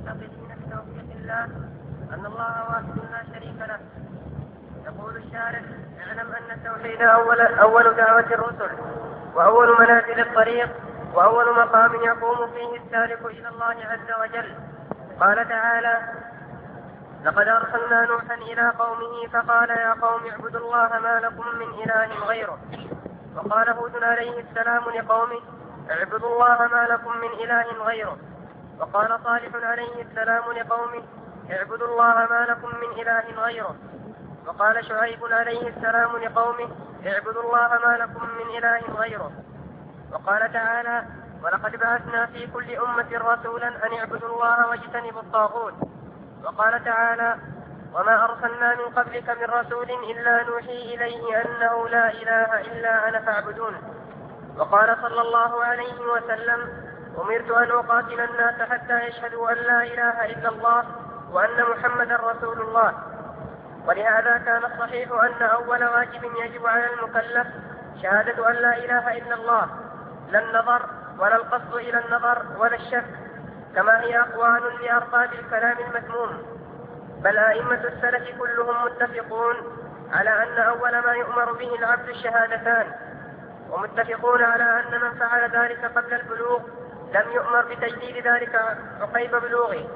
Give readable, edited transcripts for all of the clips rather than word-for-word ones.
معتقدين بتوفيق الله أن الله واحد لا شريك له. يقول الشارح: اعلم أن التوحيد أول دعوة الرسل، وأول منازل الطريق، وأول مقام يقوم فيه السالك إلى الله عز وجل. قال تعالى: لقد أرسلنا نوحا إلى قومه فقال يا قوم اعبدوا الله ما لكم من إله غيره. وقال هود عليه السلام لقومه: اعبدوا الله ما لكم من إله غيره. وقال صالح عليه السلام لقومه: اعبدوا الله ما لكم من إله غيره. وقال شعيب عليه السلام لقومه: اعبدوا الله ما لكم من إله غيره. وقال تعالى: ولقد بعثنا في كل أمة رسولا أن اعبدوا الله واجتنبوا الطاغوت. وقال تعالى: وما أرسلنا من قبلك من رسول إلا نوحي إليه أنه لا إله إلا أنا فاعبدون. وقال صلى الله عليه وسلم: أمرت أن أقاتل الناس حتى يشهدوا أن لا إله إلا الله وأن محمدا رسول الله. ولهذا كان الصحيح أن أول واجب يجب على المكلف شهادة أن لا إله إلا الله، لا النظر ولا القصد إلى النظر ولا الشك، كما هي أقوال لأرباب الكلام المذموم. بل أئمة السلف كلهم متفقون على أن أول ما يؤمر به العبد الشهادتان، ومتفقون على أن من فعل ذلك قبل البلوغ لم يؤمر بتجديد ذلك عقيب بلوغه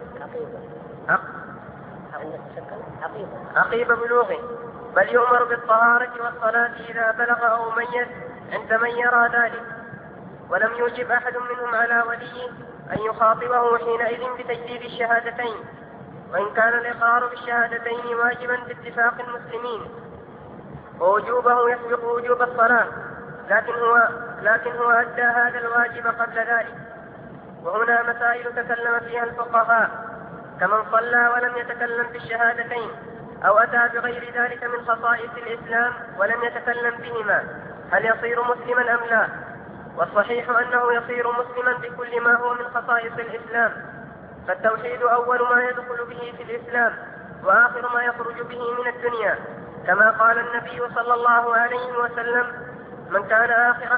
عقيب بلوغه، بل يؤمر بالطهارة والصلاة إذا بلغ أو ميز عند من يرى ذلك. ولم يوجب أحد منهم على وليه أن يخاطبه حينئذ بتجديد الشهادتين، وإن كان الإقرار بالشهادتين واجبا باتفاق المسلمين، ووجوبه يسبق وجوب الصلاة، لكن هو أدى هذا الواجب قبل ذلك. وهنا مسائل تكلم فيها الفقهاء، كمن صلى ولم يتكلم بالشهادتين، أو أتى بغير ذلك من خصائص الإسلام ولم يتكلم بهما، هل يصير مسلما أم لا؟ والصحيح أنه يصير مسلما بكل ما هو من خصائص الإسلام، فالتوحيد أول ما يدخل به في الإسلام وآخر ما يخرج به من الدنيا، كما قال النبي صلى الله عليه وسلم: من كان آخر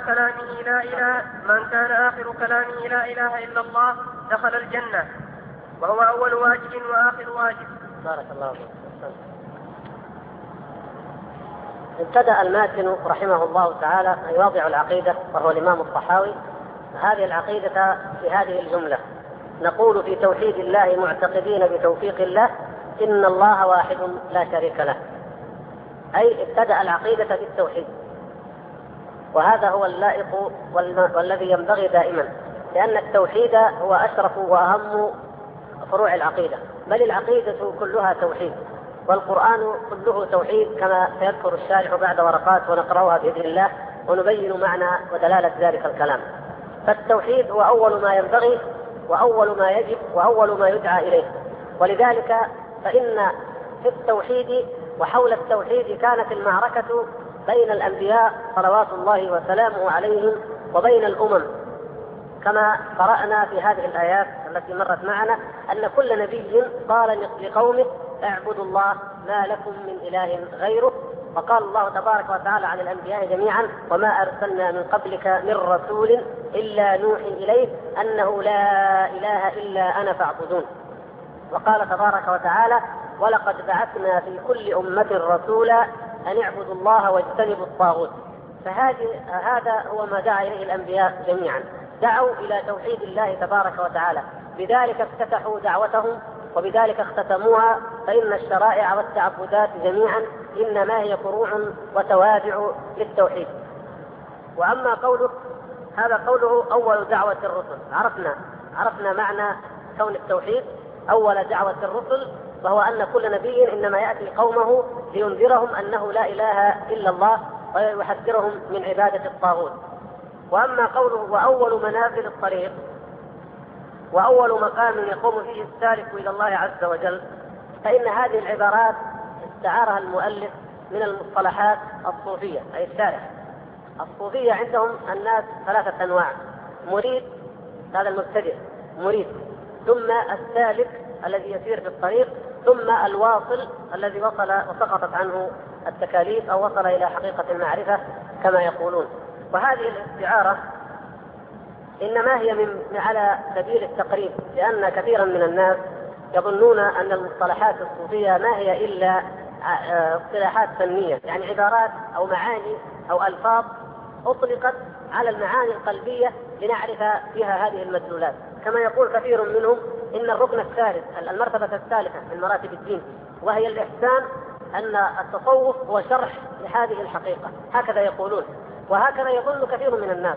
كلامه لا إله إلا الله دخل الجنة. وهو أول واجب وآخر واجب. بارك الله فيك. ابتدأ الماتن رحمه الله تعالى أن يوضع العقيدة، وهو الإمام الطحاوي، هذه العقيدة في هذه الجملة: نقول في توحيد الله معتقدين بتوفيق الله إن الله واحد لا شريك له. أي ابتدأ العقيدة بالتوحيد، وهذا هو اللائق والذي ينبغي دائما، لأن التوحيد هو أشرف وأهم فروع العقيدة، بل العقيدة كلها توحيد، والقرآن كله توحيد كما سيذكر الشارح بعد ورقات ونقرأها بإذن الله ونبين معنى ودلالة ذلك الكلام. فالتوحيد هو أول ما ينبغي وأول ما يجب وأول ما يدعى إليه. ولذلك فإن في التوحيد وحول التوحيد كانت المعركة بين الأنبياء صلوات الله وسلامه عليهم وبين الأمم، كما قرأنا في هذه الآيات التي مرت معنا أن كل نبي قال لقومه: اعبدوا الله ما لكم من إله غيره. وقال الله تبارك وتعالى عن الأنبياء جميعا: وما أرسلنا من قبلك من رسول إلا نوحي إليه أنه لا إله إلا أنا فاعبدون. وقال تبارك وتعالى: ولقد بعثنا في كل أمة رسولا أن اعبدوا الله واجتنبوا الطاغوت. فهذا هو ما دعا إليه الأنبياء جميعا، دعوا إلى توحيد الله تبارك وتعالى، بذلك افتتحوا دعوتهم وبذلك اختتموها. فإن الشرائع والتعبدات جميعا إنما هي فروع وتوابع للتوحيد. وأما قوله هذا قوله أول دعوة الرسل، عرفنا معنى كون التوحيد أول دعوة الرسل، وهو أن كل نبي إنما يأتي قومه لينذرهم أنه لا إله إلا الله ويحذرهم من عبادة الطاغوت. وأما قوله وأول منازل الطريق وأول مقام يقوم فيه السالك إلى الله عز وجل، فإن هذه العبارات استعارها المؤلف من المصطلحات الصوفية، أي الشارح. الصوفية عندهم الناس ثلاثة أنواع: مريد، هذا المبتدئ مريد، ثم السالك الذي يسير في الطريق، ثم الواصل الذي وصل وسقطت عنه التكاليف أو وصل إلى حقيقة المعرفة كما يقولون. وهذه الاستعارة إنما هي على سبيل التقريب، لأن كثيرا من الناس يظنون أن المصطلحات الصوفية ما هي إلا اصطلاحات فنية، يعني عبارات أو معاني أو ألفاظ أطلقت على المعاني القلبية لنعرف بها هذه المدلولات. كما يقول كثير منهم إن الركن الثالث، المرتبة الثالثة من مراتب الدين وهي الإحسان، أن التصوف هو شرح لهذه الحقيقة، هكذا يقولون، وهكذا يظن كثير من الناس.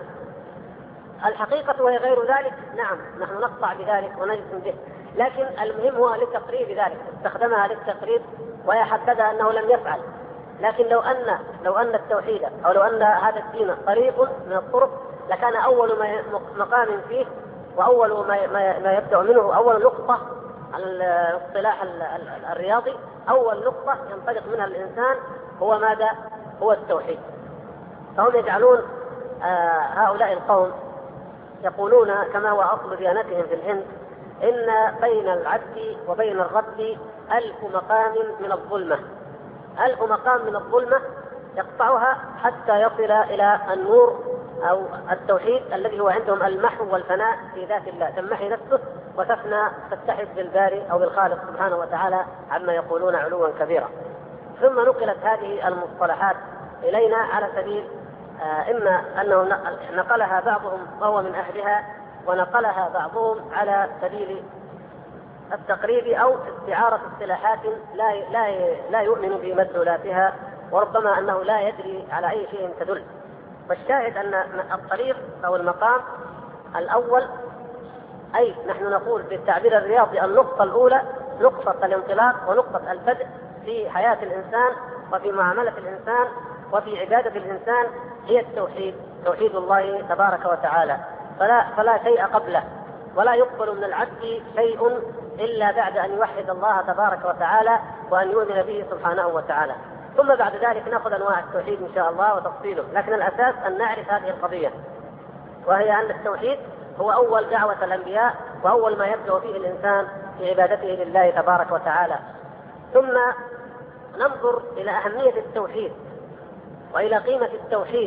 الحقيقة وهي غير ذلك، نعم نحن نقطع بذلك ونجزم به، لكن المهم هو لتقريب ذلك، استخدمها للتقريب ويحدد أنه لم يفعل. لكن لو أن التوحيد أو لو أن هذا الدين طريق من الطرق لكان أول مقام فيه وأول ما يبدأ منه، أول نقطة على الاصطلاح الرياضي، أول نقطة ينطلق منها الإنسان هو ماذا؟ هو التوحيد. فهم يجعلون هؤلاء القوم يقولون كما هو أصل ديانتهم في الهند إن بين العبد وبين الرب 1000 مقام من الظلمة، 1000 مقام من الظلمة يقطعها حتى يصل إلى النور أو التوحيد الذي هو عندهم المحو والفناء في ذات الله، تمحي نفسه وتفنى، تتحد بالباري أو بالخالق سبحانه وتعالى عما يقولون علوا كبيرا. ثم نقلت هذه المصطلحات إلينا على سبيل إما أنه نقلها بعضهم وهو من أهلها، ونقلها بعضهم على سبيل التقريب أو استعارة اصطلاحات لا يؤمن بمدلولاتها، وربما أنه لا يدري على أي شيء تدل. والشاهد أن الطريق أو المقام الأول، أي نحن نقول بالتعبير الرياضي النقطة الأولى، نقطة الانطلاق ونقطة البدء في حياة الإنسان وفي معاملة الإنسان وفي عبادة الإنسان، هي التوحيد، توحيد الله تبارك وتعالى. فلا شيء قبله، ولا يقبل من العبد شيء إلا بعد أن يوحد الله تبارك وتعالى وأن يؤمن به سبحانه وتعالى. ثم بعد ذلك نأخذ أنواع التوحيد إن شاء الله وتفصيله، لكن الأساس أن نعرف هذه القضية، وهي أن التوحيد هو أول دعوة الأنبياء وأول ما يبدأ فيه الإنسان في عبادته لله تبارك وتعالى. ثم ننظر إلى أهمية التوحيد وإلى قيمة التوحيد.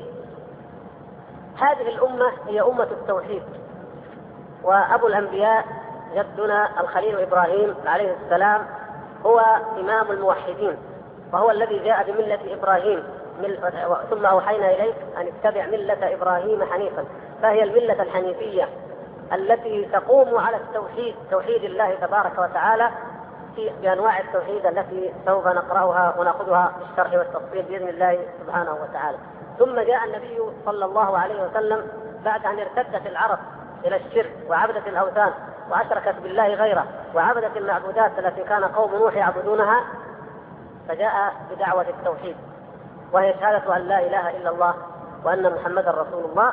هذه الأمة هي أمة التوحيد، وأبو الأنبياء جدنا الخليل إبراهيم عليه السلام هو إمام الموحدين، وهو الذي جاء بملة إبراهيم، ثم أوحينا إليك أن اتبع ملة إبراهيم حنيفا، فهي الملة الحنيفية التي تقوم على التوحيد، توحيد الله تبارك وتعالى بأنواع التوحيد التي سوف نقرأها ونأخذها بالشرح والتفصيل بإذن الله سبحانه وتعالى. ثم جاء النبي صلى الله عليه وسلم بعد أن ارتدت العرب إلى الشرك وعبدت الأوثان وأشركت بالله غيره وعبدت المعبودات التي كان قوم نوح يعبدونها، فجاء بدعوة التوحيد، وهي شهادة أن لا إله إلا الله وأن محمدا رسول الله،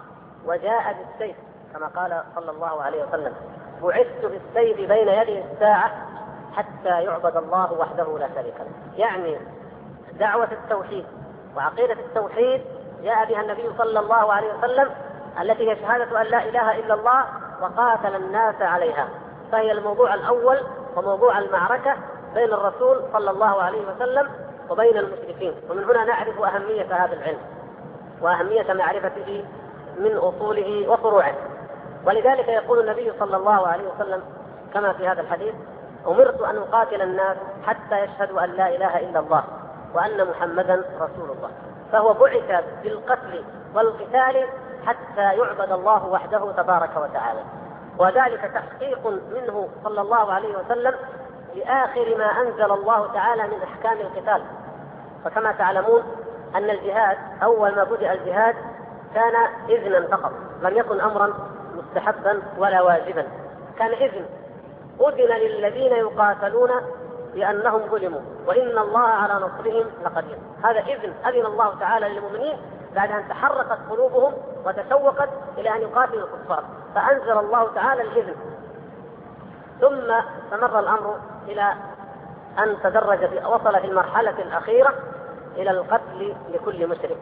وجاء بالسيف كما قال صلى الله عليه وسلم: بعثت بالسيف بين يدي الساعة حتى يعبد الله وحده لا شريك له. يعني دعوة التوحيد وعقيدة التوحيد جاء بها النبي صلى الله عليه وسلم، التي هي شهادة أن لا إله إلا الله، وقاتل الناس عليها، فهي الموضوع الأول وموضوع المعركة بين الرسول صلى الله عليه وسلم وبين المشركين. ومن هنا نعرف أهمية هذا العلم وأهمية معرفته من أصوله وفروعه. ولذلك يقول النبي صلى الله عليه وسلم كما في هذا الحديث: أمرت أن أقاتل الناس حتى يشهدوا أن لا إله إلا الله وأن محمدا رسول الله. فهو بعث بالقتل والقتال حتى يعبد الله وحده تبارك وتعالى، وذلك تحقيق منه صلى الله عليه وسلم لآخر ما أنزل الله تعالى من أحكام القتال. فكما تعلمون أن الجهاد أول ما بدأ الجهاد كان إذنا فقط، لم يكن أمرا مستحبا ولا واجبا، كان إذن، أذن للذين يقاتلون لأنهم ظلموا وإن الله على نصرهم لقدير. هذا إذن أذن الله تعالى للمؤمنين بعد أن تحركت قلوبهم وتشوقت إلى أن يقاتلوا الكفار، فأنزل الله تعالى الإذن. ثم استمر الأمر إلى أن تدرج وصل في المرحلة الأخيرة إلى القتل لكل مشرك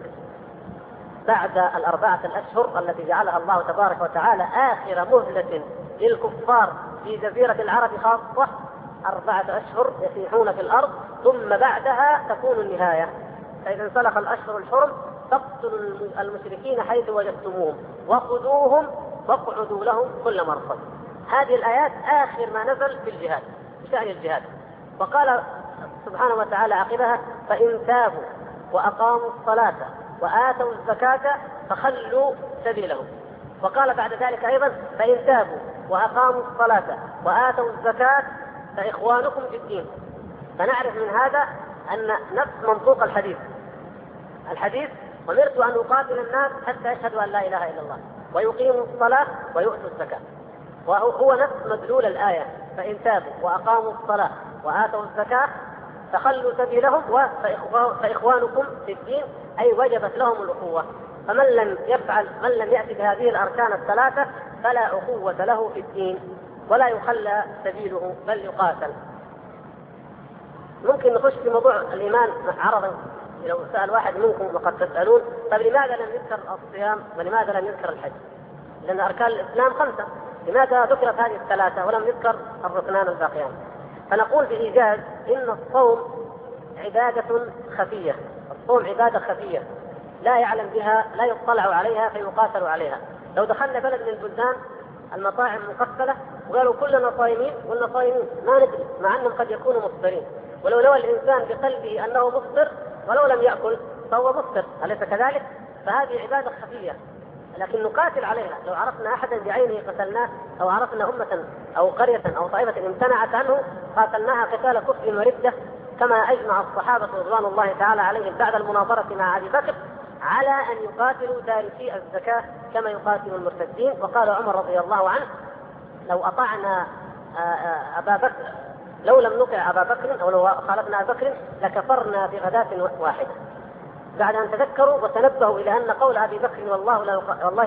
بعد 4 الأشهر التي جعلها الله تبارك وتعالى آخر مهلة للكفار في جزيرة العرب خاصة، 4 أشهر يسيحون في الأرض، ثم بعدها تكون النهاية. فإذا انسلخ الأشهر الحرم فاقتلوا المشركين حيث وجدتموهم وخذوهم واقعدوا لهم كل مرصد. هذه الآيات آخر ما نزل في الجهاد، بشأن الجهاد. وقال سبحانه وتعالى عقبها: فإن تابوا وأقاموا الصلاة وآتوا الزكاة فخلوا سبيلهم. وقال بعد ذلك أيضا: فإن تابوا وأقاموا الصلاة وآتوا الزكاة فإخوانكم في الدين. فنعرف من هذا أن نفس منطوق الحديث: أمرت أن أقاتل الناس حتى يشهدوا أن لا إله إلا الله ويقيموا الصلاة ويؤتوا الزكاة. وهو نفس مدلول الآية: فإن تابوا وأقاموا الصلاة وآتوا الزكاة فخلوا سبيلهم فإخوانكم في الدين، أي وجبت لهم الأخوة. فمن لم يفعل، من لم يأتي بهذه الأركان الثلاثة فلا أخوة له في الدين ولا يخلى سبيله بل يقاتل. ممكن نخش في موضوع الإيمان عرضا. لو سأل واحد منكم وقد تسألون: طيب لماذا لم يذكر الصيام ولماذا لم يذكر الحج؟ لأن أركان الإسلام 5، لماذا ذكرت هذه الثلاثة ولم يذكر الركنان الباقيان؟ فنقول بإيجاز: إن الصوم عبادة خفية، الصوم عبادة خفية لا يعلم بها، لا يطلع عليها فيقاتل عليها. لو دخلنا بلد من البلدان المطاعم مقفلة وقالوا كلنا صائمين، قلنا صائمين ما ندري، مع أنهم قد يكونوا مفطرين. ولو نوى الإنسان بقلبه أنه مفطر ولو لم يأكل فهو مفطر، أليس كذلك؟ فهذه عبادة خفية لكن نقاتل عليها. لو عرفنا أحدا بعينه قتلناه، أو عرفنا أمة أو قرية أو طائفة امتنعت عنه قاتلناها قتال كفر وردة، كما أجمع الصحابة رضوان الله تعالى عليهم بعد المناظرة مع أبي بكر على أن يقاتلوا تاركي الزكاة كما يقاتل المرتدين. وقال عمر رضي الله عنه: لو أطعنا أبا بكر، لو لم نطع أبا بكر أو لو خالفنا أبا بكر لكفرنا بغداة واحدة. بعد أن تذكروا وتنبهوا إلى أن قول أبي بكر: والله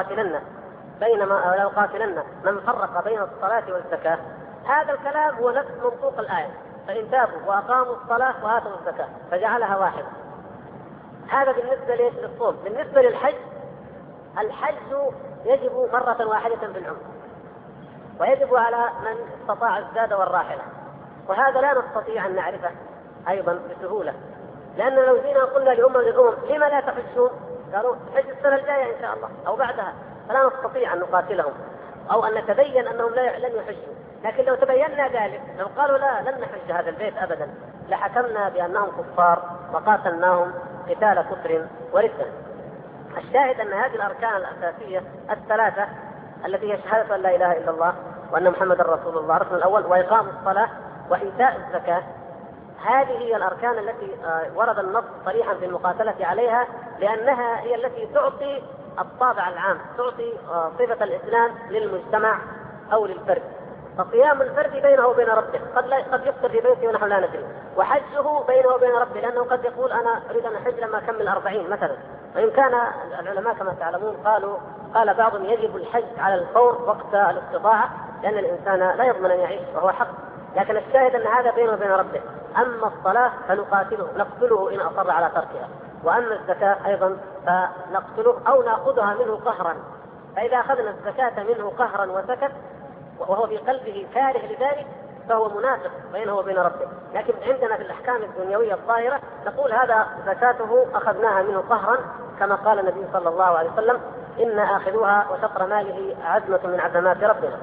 لو قاتلن من فرق بين الصلاة والزكاة، هذا الكلام هو نفس منطوق الآية: فإن تابوا وأقاموا الصلاة وآتوا الزكاة، فجعلها واحدة. هذا بالنسبة للصوم. بالنسبة للحج، الحج يجب مرة واحدة في العمر، ويجب على من استطاع الزاد والراحلة، وهذا لا نستطيع أن نعرفه أيضا بسهولة، لأن لو جينا قلنا لأمة من الأمم: لما لا تحجون؟ قالوا: حج السنة الجاية إن شاء الله أو بعدها، فلا نستطيع أن نقاتلهم أو أن نتبين أنهم لن يحجوا. لكن لو تبينا ذلك، لو قالوا لا لن نحج هذا البيت أبدا، لحكمنا بأنهم كفار وقاتلناهم قتال كفر وردة. الشاهد أن هذه الأركان الأساسية الثلاثة التي هي شهادة أن لا إله إلا الله وأن محمد رسول الله، الركن الأول، وإقام الصلاة وإيتاء الزكاة، هذه هي الأركان التي ورد النص صريحا في المقاتلة عليها، لأنها هي التي تعطي الطابع العام، تعطي صفة الإسلام للمجتمع أو للفرد. فصيام الفرد بينه وبين ربه، قد يفطر في بيته ونحن لا ندري، وحجه بينه وبين ربه، لأنه قد يقول: أنا أريد أن أحج لما أكمل 40 مثلا. وإن كان العلماء كما تعلمون قال بعضهم: يجب الحج على الفور وقت الاستطاعة، لأن الإنسان لا يضمن أن يعيش وهو حق. لكن الشاهد أن هذا بينه وبين ربه. أما الصلاة فنقاتله، نقتله إن أصر على تركها. وأما الزكاة أيضا فنقتله أو نأخذها منه قهرا. فإذا أخذنا الزكاة منه قهرا وسكت وهو في قلبه كاره لذلك فهو منافق بينه وبين ربه. لكن عندنا في الأحكام الدنيوية الظاهرة نقول: هذا زكاته أخذناها منه قهرا، كما قال النبي صلى الله عليه وسلم: إن آخذوها وشطر ماله عزمة من عزمات ربنا.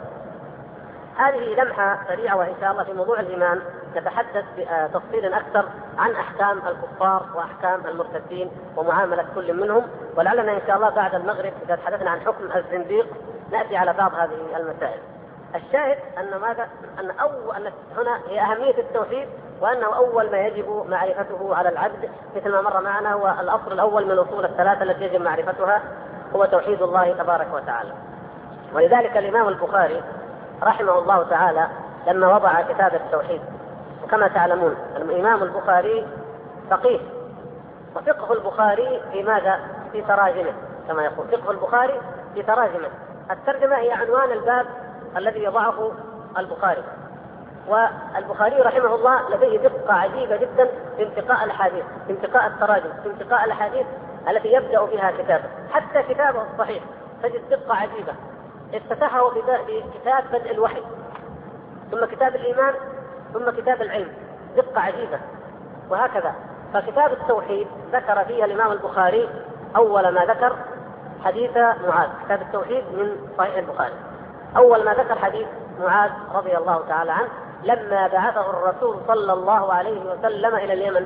هذه لمحة سريعة، وإن شاء الله في موضوع الإيمان نتحدث بتفصيل أكثر عن أحكام الكفار وأحكام المرتدين ومعاملة كل منهم. ولعلنا إن شاء الله بعد المغرب إذا تحدثنا عن حكم الزنديق نأتي على بعض هذه المسائل. الشاهد أن هنا هي أهمية التوحيد، وأنه أول ما يجب معرفته على العبد، مثل ما مر معنا هو الأصل الأول من الأصول الثلاثة التي يجب معرفتها هو توحيد الله تبارك وتعالى. ولذلك الإمام البخاري رحمه الله تعالى لما وضع كتاب التوحيد، وكما تعلمون الإمام البخاري فقيه، وفقه البخاري في ماذا؟ في تراجمه، كما يقول فقه البخاري في تراجمه. الترجمة هي عنوان الباب الذي يضعه البخاري. والبخاري رحمه الله لديه دقة عجيبة جدا في انتقاء الحديث، في انتقاء التراجم، في انتقاء الحديث التي يبدأ فيها كتابه. حتى كتابه الصحيح تجد دقة عجيبة. افتتحه بكتاب بدء الوحي، ثم كتاب الإيمان، ثم كتاب العلم، دقة عجيبة. وهكذا فكتاب التوحيد ذكر فيه الإمام البخاري أول ما ذكر حديث معاذ كتاب التوحيد من صحيح البخاري. أول ما ذكر حديث معاذ رضي الله تعالى عنه لما بعثه الرسول صلى الله عليه وسلم إلى اليمن،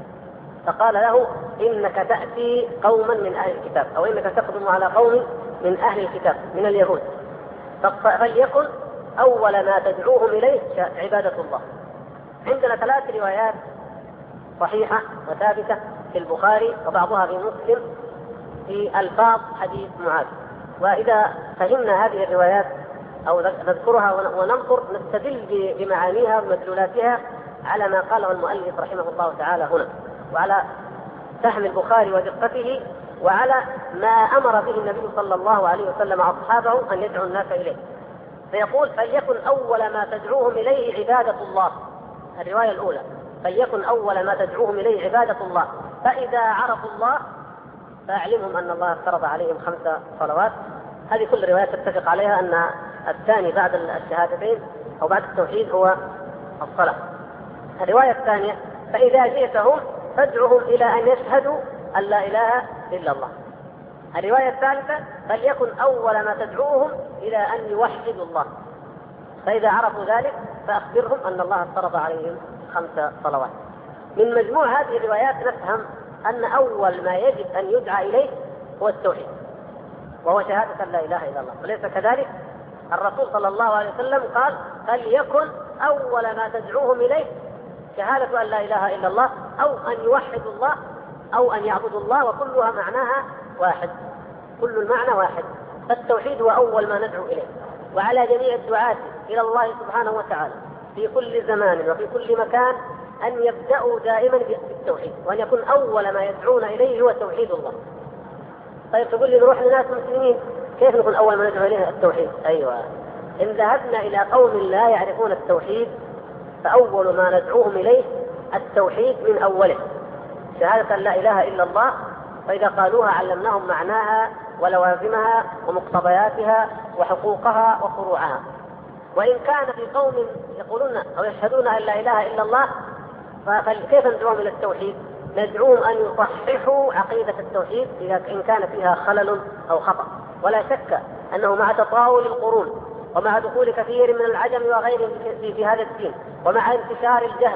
فقال له: إنك تأتي قوما من أهل الكتاب، أو إنك تقدم على قوم من أهل الكتاب من اليهود، فليكن أول ما تدعوهم إليه عبادة الله. عندنا 3 روايات صحيحة وثابتة في البخاري وبعضها في مسلم في ألفاظ حديث معاذ، وإذا فهمنا هذه الروايات أو نذكرها وننظر نستدل بمعانيها ومدلولاتها على ما قاله المؤلف رحمه الله تعالى هنا، وعلى فهم البخاري ودقته، وعلى ما أمر به النبي صلى الله عليه وسلم أصحابه أن يدعو الناس إليه. فيقول: فليكن أول ما تدعوهم إليه عبادة الله. الرواية الأولى: فليكن أول ما تدعوهم إليه عبادة الله، فإذا عرفوا الله فأعلمهم أن الله افترض عليهم 5 صلوات. هذه كل الروايات تتفق عليها أن الثاني بعد الشهادتين أو بعد التوحيد هو الصلاة. الرواية الثانية: فإذا جئتهم فادعهم إلى أن يشهدوا أن لا إله إلا الله. الرواية الثالثة: فليكن أول ما تدعوهم إلى أن يوحدوا الله، فإذا عرفوا ذلك فأخبرهم أن الله افترض عليهم 5 صلوات. من مجموع هذه الروايات نفهم أن أول ما يجب أن يدعى إليه هو التوحيد، وهو شهادة لا إله إلا الله. وليس كذلك؟ الرسول صلى الله عليه وسلم قال: فليكن أول ما تدعوهم إليه شهادة أن لا إله إلا الله، أو أن يوحدوا الله، أو أن يعبدوا الله، وكلها معناها واحد، كل المعنى واحد. فالتوحيد هو أول ما ندعو إليه، وعلى جميع الدعاة إلى الله سبحانه وتعالى في كل زمان وفي كل مكان أن يبدأوا دائما بالتوحيد، وأن يكون أول ما يدعون إليه هو توحيد الله. طيب تقول لي نروح لناس مسلمين، كيف نكون أول ما ندعو إليه التوحيد؟ أيوة، إن ذهبنا إلى قوم لا يعرفون التوحيد فأول ما ندعوهم إليه التوحيد من أوله، شهادة لا إله إلا الله. فإذا قالوها علمناهم معناها ولوازمها ومقتضياتها وحقوقها وفروعها. وإن كان في قوم يقولون أو يشهدون أن لا إله إلا الله، فكيف ندعوهم إلى التوحيد؟ ندعوهم أن يصححوا عقيدة التوحيد إن كان فيها خلل أو خطأ. ولا شك أنه مع تطاول القرون ومع دخول كثير من العجم وغيرهم في هذا الدين، ومع انتشار الجهل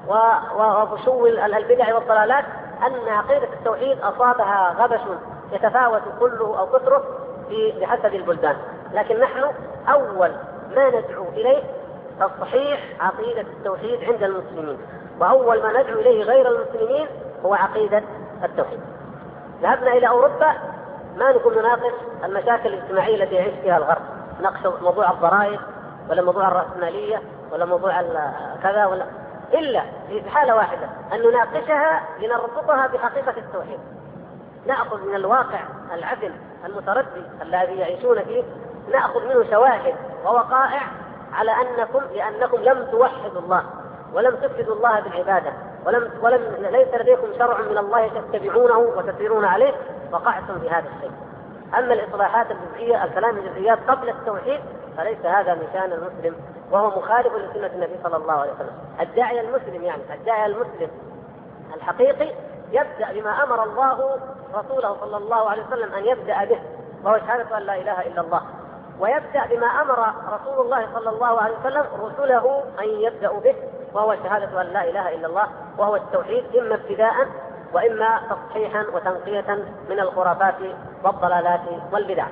وفشو البدع والضلالات، أن عقيدة التوحيد أصابها غبش يتفاوت كله أو كثره بحسب البلدان. لكن نحن أول ما ندعو إليه تصحيح عقيدة التوحيد عند المسلمين، وأول ما ندعو إليه غير المسلمين هو عقيدة التوحيد. ذهبنا إلى أوروبا ما نكون نناقش المشاكل الاجتماعية التي يعيش فيها الغرب، نناقش موضوع الضرائب ولا موضوع الرأسمالية ولا موضوع كذا ولا، إلا في حالة واحدة أن نناقشها لنربطها بحقيقة التوحيد. نأخذ من الواقع العدل المتردي الذي يعيشون فيه، نأخذ منه شواهد ووقائع على لأنكم لم توحدوا الله ولم تفردوا الله بالعبادة، ليس لديكم شرع من الله تتبعونه وتسيرون عليه، وقعتم في هذا الشيء. أما الإصلاحات الجزئية، الكلام الجزئيات قبل التوحيد، فليس هذا من شأن المسلم، وهو مخالف لسنة النبي صلى الله عليه وسلم. الداعية المسلم الحقيقي يبدأ بما أمر الله رسوله صلى الله عليه وسلم أن يبدأ به، وهو شهادة أن لا إله إلا الله، ويبدأ بما أمر رسول الله صلى الله عليه وسلم رسله أن يبدأوا به، وهو شهادة أن لا إله إلا الله، وهو التوحيد، إما ابتداء وإما تصحيحا وتنقية من الخرافات والضلالات والبدع.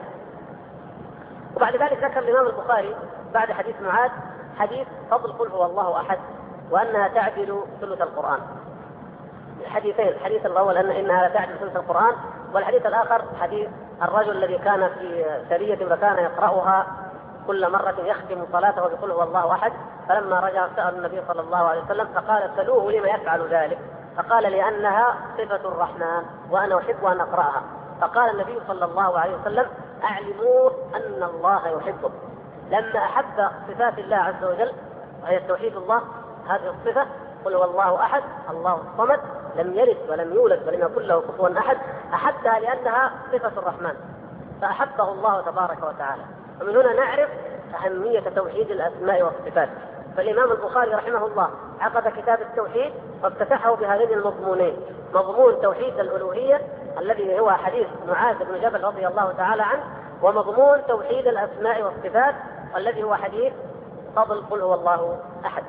وبعد ذلك ذكر الإمام البخاري بعد حديث معاذ حديث فضل قل هو الله أحد، وأنها تعدل ثلث القرآن. الحديثين، الحديث الأول إنها لا تعدل ثلث القرآن، والحديث الآخر حديث الرجل الذي كان في سرية وكان يقرأها كل مرة يختم صلاته بقل هو الله أحد، فلما رجع سأل النبي صلى الله عليه وسلم فقال: سلوه لما يفعل ذلك؟ فقال: لأنها صفة الرحمن وأنا أحب أن أقرأها. فقال النبي صلى الله عليه وسلم: أعلموه أن الله يحبه. لما أحب صفات الله عز وجل وهي توحيد الله، هذه الصفة قل هو الله أحد الله الصمد لم يلد ولم يولد ولم يكن له كفوا أحد، أحبها لأنها صفة الرحمن فأحبه الله تبارك وتعالى. ومن هنا نعرف أهمية توحيد الأسماء والصفات. فالإمام البخاري رحمه الله عقد كتاب التوحيد وافتتحه بهذين المضمونين: مضمون توحيد الألوهية الذي هو حديث معاذ بن جبل رضي الله تعالى عنه، ومضمون توحيد الأسماء والصفات الذي هو حديث فضل قل هو الله أحد.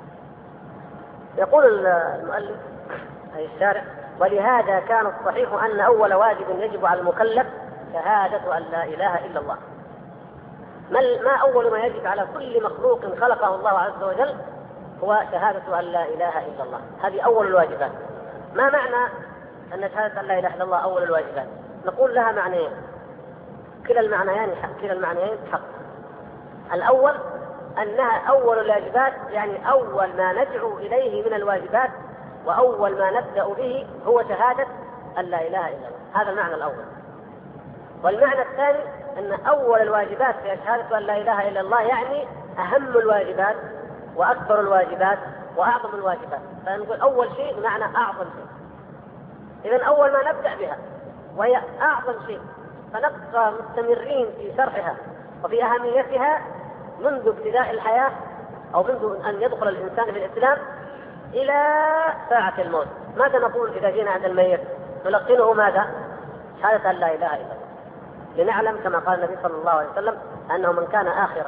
يقول المؤلف أي الشارع: ولهذا كان الصحيح أن أول واجب يجب على المكلف شهادة أن لا إله إلا الله. ما أول ما يجب على كل مخلوق خلقه الله عز وجل هو شهادة أن لا إله إلا الله. هذه أول الواجبات. ما معنى أن شهادة أن لا إله إلا الله أول الواجبات؟ نقول لها معنيين، كلا المعنيين حق. الأول أنها أول الواجبات، يعني أول ما ندعو إليه من الواجبات وأول ما نبدأ به هو شهادة أن لا إله إلا الله. هذا المعنى الأول. والمعنى الثاني أن أول الواجبات في شهادة أن لا إله إلا الله يعني أهم الواجبات وأكبر الواجبات وأعظم الواجبات. فنقول أول شيء بمعنى أعظم شيء. إذن أول ما نبدأ بها وهي أعظم شيء، فنبقى مستمرين في شرحها وفي أهميتها منذ ابتداء الحياة أو منذ أن يدخل الإنسان في الإسلام إلى ساعة الموت. ماذا نقول إذا جينا عند الميت؟ نلقنه ماذا؟ شهادة أن لا إله إلا الله، لنعلم كما قال النبي صلى الله عليه وسلم أنه من كان آخر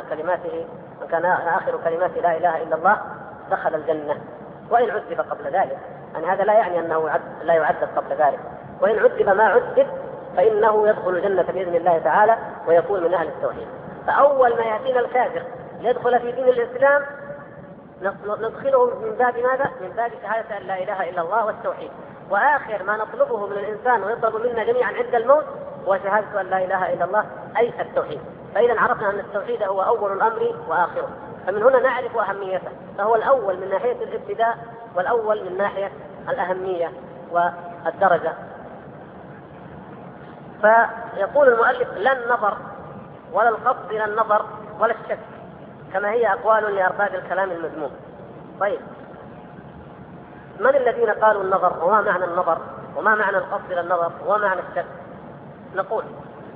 كلمات لا إله إلا الله دخل الجنة وإن عذب قبل ذلك. يعني هذا لا يعني أنه لا يعذب قبل ذلك، وإن عذب ما عذب فإنه يدخل الجنة بإذن الله تعالى ويكون من أهل التوحيد. فأول ما يأتينا الكافر ليدخل في دين الإسلام ندخله من باب ماذا؟ من باب شهادة أن لا إله إلا الله والتوحيد. وآخر ما نطلبه من الإنسان ويطلب منا جميعا عند الموت هو شهادة أن لا إله إلا الله أي التوحيد. فإذا عرفنا أن التوحيد هو أول الأمر وآخره، فمن هنا نعرف أهميته، فهو الأول من ناحية الابتداء والأول من ناحية الأهمية والدرجة. فيقول المؤلف: لا النظر ولا القصد إلى النظر ولا الشك، كما هي أقوال لأرباب الكلام المذموم. طيب، من الذين قالوا النظر وما معنى النظر وما معنى القصد إلى النظر وما معنى الشك؟ نقول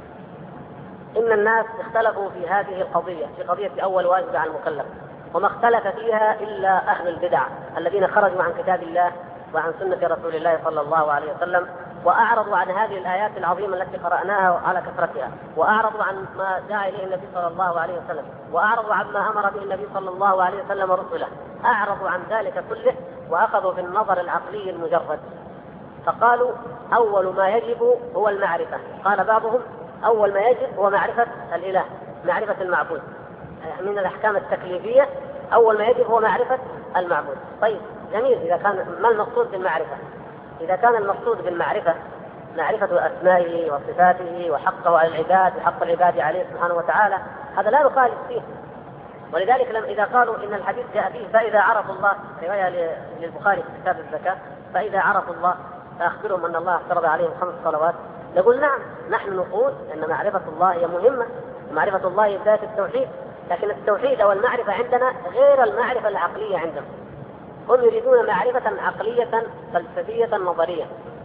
إن الناس اختلفوا في هذه القضية، في قضية أول واجب على المكلف، وما اختلف فيها إلا أهل البدع الذين خرجوا عن كتاب الله وعن سنة رسول الله صلى الله عليه وسلم، وأعرضوا عن هذه الآيات العظيمة التي قرأناها على كثرتها، وأعرضوا عن ما دعا إليه النبي صلى الله عليه وسلم، وأعرضوا عن ما أمر به النبي صلى الله عليه وسلم ورسله، أعرضوا عن ذلك كله وأخذوا في النظر العقلي المجرد. فقالوا أول ما يجب هو المعرفة. قال بعضهم أول ما يجب هو معرفة الإله، معرفة المعبود. من الأحكام التكليفية أول ما يجب هو معرفة المعبود. طيب جميل، إذا كان ما المقصود بالمعرفة؟ إذا كان المقصود بالمعرفة معرفة أسمائه وصفاته وحقه على العباد وحق العباد عليه سبحانه وتعالى، هذا لا نخالف فيه. ولذلك إذا قالوا إن الحديث جاء فيه فإذا عرفوا الله، رواية للبخاري في كتاب الزكاة، فإذا عرفوا الله فأخبرهم أن الله افترض عليهم 5 صلوات، نقول نعم، نحن نقول أن معرفة الله هي مهمة، ومعرفة الله هي بداية التوحيد، لكن التوحيد أو المعرفة عندنا غير المعرفة العقلية عندهم. هم يريدون معرفة عقلية فلسفية نظرية.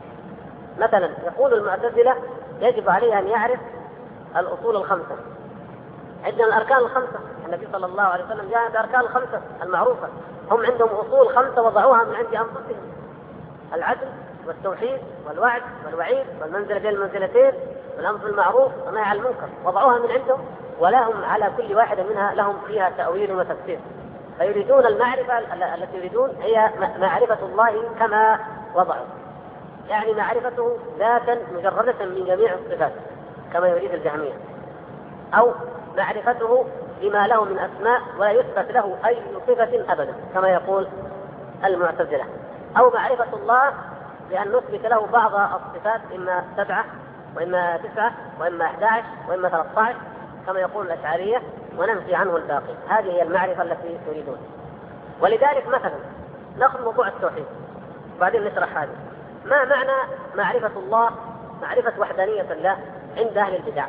مثلا يقول المعتزلة يجب عليه أن يعرف الأصول 5. عندنا الأركان 5، النبي صلى الله عليه وسلم جاء بأركان 5 المعروفة، هم عندهم أصول 5 وضعوها من عند أنفسهم: العدل والتوحيد والوعد والوعيد والمنزلة بين المنزلتين والأمر بالمعروف والنهي عن المنكر، وضعوها من عندهم، ولهم على كل واحدة منها لهم فيها تأويل وتفسير. فيريدون المعرفة التي يريدون هي معرفة الله كما وضعوا، يعني معرفته ذاتا مجردة من جميع الصفات كما يريد الجهمية، أو معرفته بما له من أسماء ولا يثبت له أي صفة أبدا كما يقول المعتزلة، أو معرفة الله بأن نثبت له بعض الصفات إما 7 وإما 9 وإما 11 وإما 13 كما يقول الأشعرية، وننفي عنه الباقي. هذه هي المعرفة التي يريدون. ولذلك مثلا نأخذ موضوع التوحيد بعدين نشرح هذا. ما معنى معرفة الله، معرفة وحدانية الله عند أهل البدع،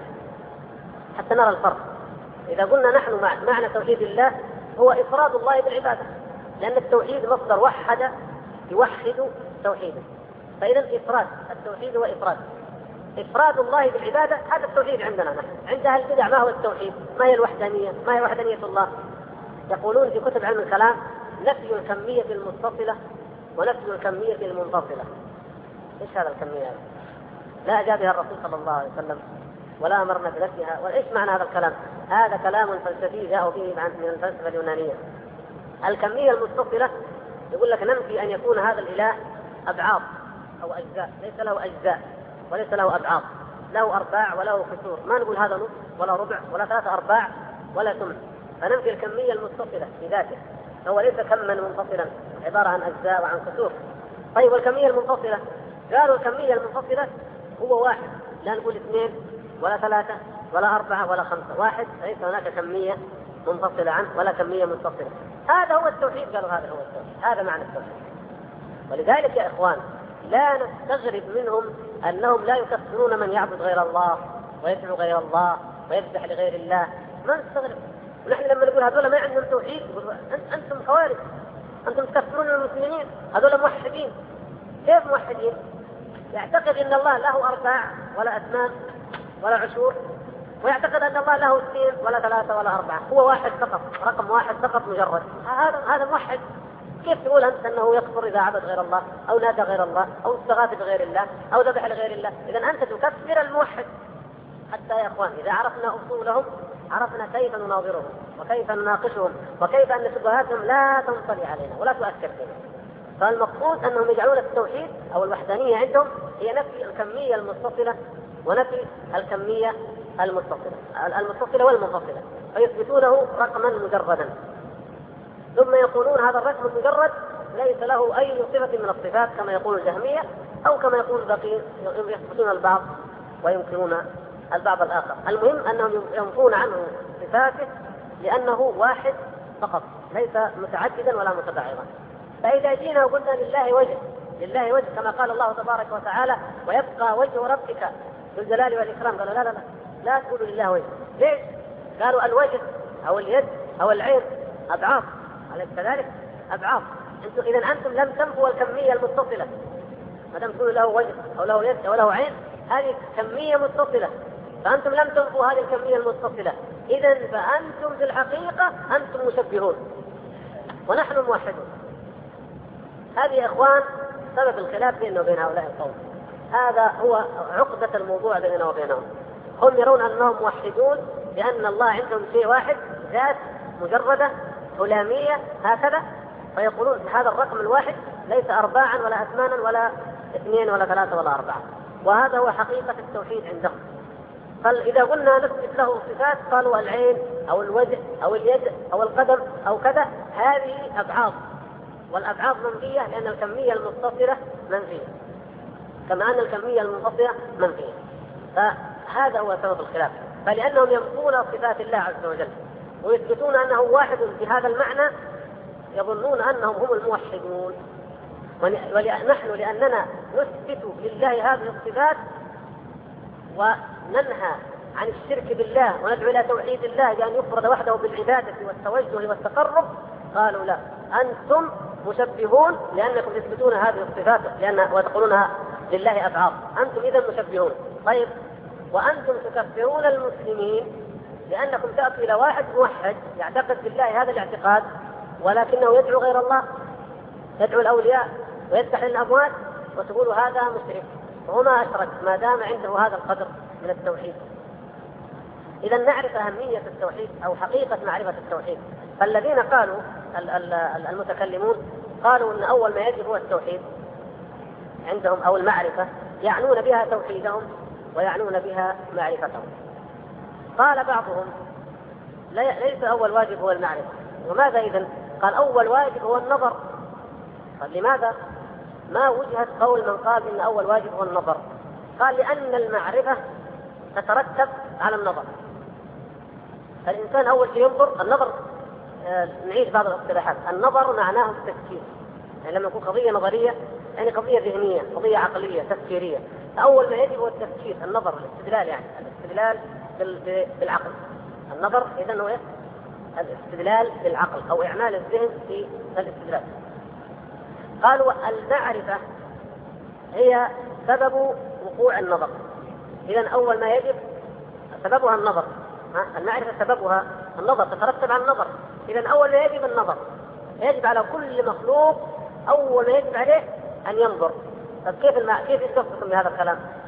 حتى نرى الفرق. إذا قلنا نحن معنى توحيد الله هو إفراد الله بالعبادة، لأن التوحيد مصدر وحد يوحد توحيدا، فإذا إفراد التوحيد هو إفراد الله بالعبادة، هذا التوحيد عندنا نحن. عند أهل البدع ما هو التوحيد؟ ما هي الوحدانية؟ ما هي وحدانية الله؟ يقولون في كتب علم الكلام نفي الكمية المتصلة ونفي الكمية المنفصلة. إيش هذا الكمية؟ لا جاء بها الرسول صلى الله عليه وسلم ولا أمرنا بنفيها. وإيش معنى هذا الكلام؟ هذا كلام فلسفي جاءوا به من الفلسفة اليونانية. الكمية المتصلة يقول لك ننفي أن يكون هذا الإله أبعاض أو أجزاء، ليس له أجزاء وليس له أبعاض، له أرباع وله كسور، ما نقول هذا نصف ولا ربع ولا 3 أرباع ولا ثمن، فننفي الكمية المتصلة في ذاته، هو ليس كما منفصلا عبارة عن أجزاء وعن كسور. طيب والكمية المنفصلة؟ قالوا الكمية المنفصلة هو واحد، لا نقول 2 ولا 3 ولا 4 ولا 5، واحد، ليس هناك كمية منفصلة عنه ولا كمية منفصلة. هذا هو التوحيد. قالوا هذا هو التوحيد، هذا معنى التوحيد. ولذلك يا إخوان لا نستغرب منهم أنهم لا يكفرون من يعبد غير الله ويدعو غير الله ويذبح لغير الله، ما نستغرب. ونحن لما نقول هذول ما عندهم توحيد أنتم خوارج، أنتم تكفرون المسلمين، هذول موحدين. كيف موحدين؟ يعتقد أن الله له أرباع ولا أثمان ولا عشور، ويعتقد أن الله له 2 ولا 3 ولا 4، هو واحد فقط، رقم واحد فقط مجرد. هذا موحد. كيف تقول أنت أنه يكفر إذا عبد غير الله أو نادى غير الله أو استغاث بغير الله أو ذبح لغير الله؟ إذا أنت تكفر الموحد. حتى يا إخوان إذا عرفنا أصولهم عرفنا كيف نناظرهم وكيف نناقشهم وكيف أن شبهاتهم لا تنطلي علينا ولا تؤثر فينا. فالمقصود أنهم يجعلون التوحيد أو الوحدانية عندهم هي نفي الكمية المتصلة ونفي الكمية المتصلة والمنفصلة، فيثبتونه رقما مجردا، ثم يقولون هذا الرقم المجرد ليس له أي صفة من الصفات كما يقول الجهمية أو كما يقول الباقين، يثبتون البعض وينكرون البعض الآخر. المهم أنهم ينفون عنه صفاته لأنه واحد فقط، ليس متعددا ولا متباعدا. فإذا جينا وقلنا لله وجه كما قال الله تبارك وتعالى ويبقى وجه ربك ذو الجلال والإكرام، قالوا لا تقولوا لله وجه. ليش؟ قالوا الوجه أو اليد أو العين أبعاض، أليس كذلك؟ أبعاض. إذا أنتم لم تنفوا الكمية المتصلة، ما دام تقولوا له وجه أو له يد أو له عين، هذه كمية متصلة، فأنتم لم تنفوا هذه الكمية المتصلة. إذا فأنتم في الحقيقة أنتم مشبهون ونحن موحدون. هذه يا إخوان سبب الخلاف بيننا وبين هؤلاء القوم، هذا هو عقدة الموضوع بيننا وبينهم. هم يرون أنهم موحدون لأن الله عندهم شيء واحد، ذات مجردة هلامية هكذا، فيقولون هذا الرقم الواحد ليس أرباعا ولا أثمانا ولا 2 ولا 3 ولا 4، وهذا هو حقيقة التوحيد عندهم. فإذا قلنا نثبت له صفات قالوا العين أو الوجه أو اليد أو القدم أو كذا، هذه أبعاض، والأبعاض منفية لأن الكمية المتصلة منفية كما أن الكمية المنفصلة منفية. فهذا هو سبب الخلاف، فلأنهم ينفون صفات الله عز وجل ويثبتون أنه واحد بهذا المعنى يظنون أنهم هم الموحدون، ونحن لأننا نثبت لله هذه الصفات وننهى عن الشرك بالله وندعو إلى توحيد الله بأن يفرد وحده بالعبادة والتوجه والتقرب، قالوا لا، أنتم مشبهون لأنكم تثبتون هذه الصفات وتقولونها لله أبعاض، أنتم إذا مشبهون. طيب وأنتم تكفرون المسلمين لأنكم تأتوا إلى واحد موحد يعتقد بالله هذا الاعتقاد ولكنه يدعو غير الله، يدعو الأولياء ويذبح للأموات، وتقولوا هذا مشرك وما أشرك ما دام عنده هذا القدر من التوحيد. إذا نعرف أهمية التوحيد أو حقيقة معرفة التوحيد. فالذين قالوا المتكلمون قالوا أن أول ما يجب هو التوحيد عندهم أو المعرفة، يعنون بها توحيدهم ويعنون بها معرفتهم. قال بعضهم ليس أول واجب هو المعرفة. وماذا إذن؟ قال أول واجب هو النظر. قال لماذا؟ ما وجهة قول من قال إن أول واجب هو النظر؟ قال لأن المعرفة تترتب على النظر. الإنسان أول شيء ينظر. النظر نعيد بعض الاصطلاحات. النظر معناه التفكير، يعني لما يكون قضية نظرية يعني قضية ذهنية، قضية عقلية تفكيرية، أول ما يجب هو التفكير، النظر، الاستدلال، يعني الاستدلال بالعقل. النظر إذن هو الاستدلال بالعقل أو إعمال الذهن في الاستدلال. قالوا المعرفة هي سبب وقوع النظر. إذن أول ما يجب سببها النظر، المعرفة سببها النظر، تترتب على النظر. إذن أول ما يجب النظر، يجب على كل مخلوق أول ما يجب عليه أن ينظر. طب كيف يتصفكم بهذا الكلام؟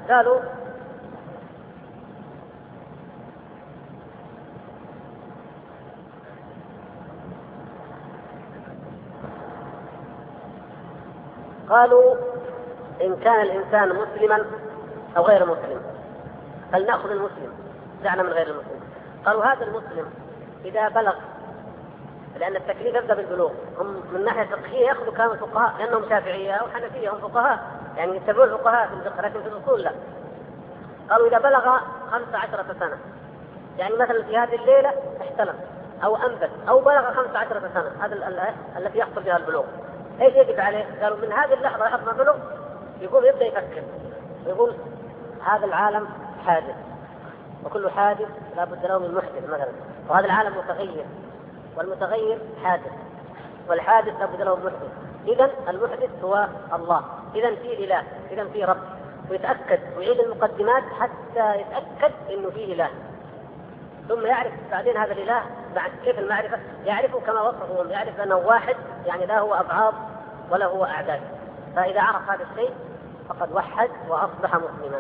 قالوا إن كان الإنسان مسلما أو غير مسلم، فلنأخذ المسلم دعنا من غير المسلم. قالوا هذا المسلم إذا بلغ، لأن التكليف يبدأ بالبلوغ، هم من ناحية فقهية يأخذوا كلام الفقهاء لأنهم شافعية أو حنفية، هم فقهاء يعني يتبعون الفقهاء في الفقه، لكن في الأصول لا. قالوا إذا بلغ 15 سنة، يعني مثلا في هذه الليلة احتلم أو أنبت أو بلغ 15 سنة، هذا التي يحصل بها البلوغ، ايش يجب عليه؟ قالوا من هذه اللحظة لحظة ما بلغ يقوم يبدأ يفكر ويقول هذا العالم حادث، وكل حادث لا بد له من محدث مثلا، وهذا العالم متغير، والمتغير حادث، والحادث لا بد له من محدث، إذن المحدث هو الله، إذن في إله، إذن في رب، ويتأكد ويعيد المقدمات حتى يتأكد إنه فيه إله، ثم يعرف بعدين هذا الإله. بعد كيف المعرفة؟ يعرفه كما وصفهم، يعرف أنه واحد، يعني لا هو أبعاض ولا هو أعداد. فإذا عرف هذا الشيء فقد وحد وأصبح مسلما.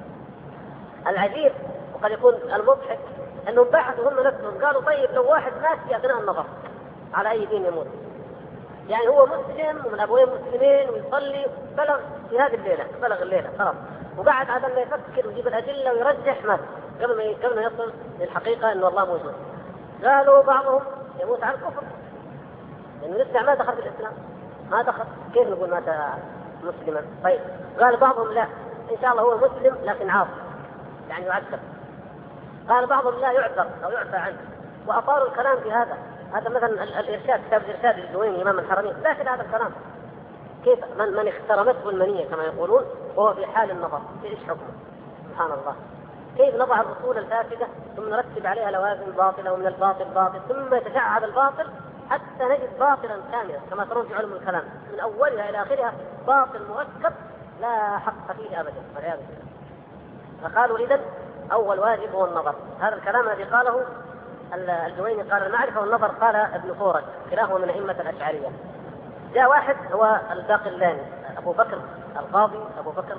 العجيب وقد يكون المضحك أنهم بحثوا هم نفسهم، قالوا طيب لو واحد مات في أثناء النظر على أي دين يموت، يعني هو مسلم ومن أبوين مسلمين ويصلي، بلغ في هذه الليلة، بلغ الليلة خلاص، وبعد هذا ما يفكر ويجيب الأدلة ويرجح مات قبل ما يصل للحقيقة أن الله موجود. قالوا بعضهم يموت على الكفر لأنه لسه ما دخل في الإسلام، ما دخل، كيف نقول مات مسلما؟ طيب قال بعضهم لا، إن شاء الله هو مسلم لكن عاصي يعني يعذب. قال بعضهم لا يعذر أو يعفى عنه، وأطاروا الكلام في هذا. هذا مثلا الإرشاد، كتاب الإرشاد للجويني إمام الحرمين لكن هذا الكلام كيف من اخترمته المنية كما يقولون وهو في حال النظر، ايش حكمه؟ سبحان الله، كيف نضع الأصول الفاسدة ثم نرتب عليها لوازم باطلة ومن الباطل باطل، ثم يتشعب الباطل حتى نجد باطلا كاملا كما ترون في علم الكلام من أولها إلى آخرها باطل مركب لا حق فيه أبدا والعياذ بالله. فقالوا إذن أول واجب هو النظر. هذا الكلام الذي قاله الجويني قال المعرفة والنظر، قال ابن فورج كلاهما من أئمة الأشعرية. جاء واحد هو الباقلاني أبو بكر القاضي أبو بكر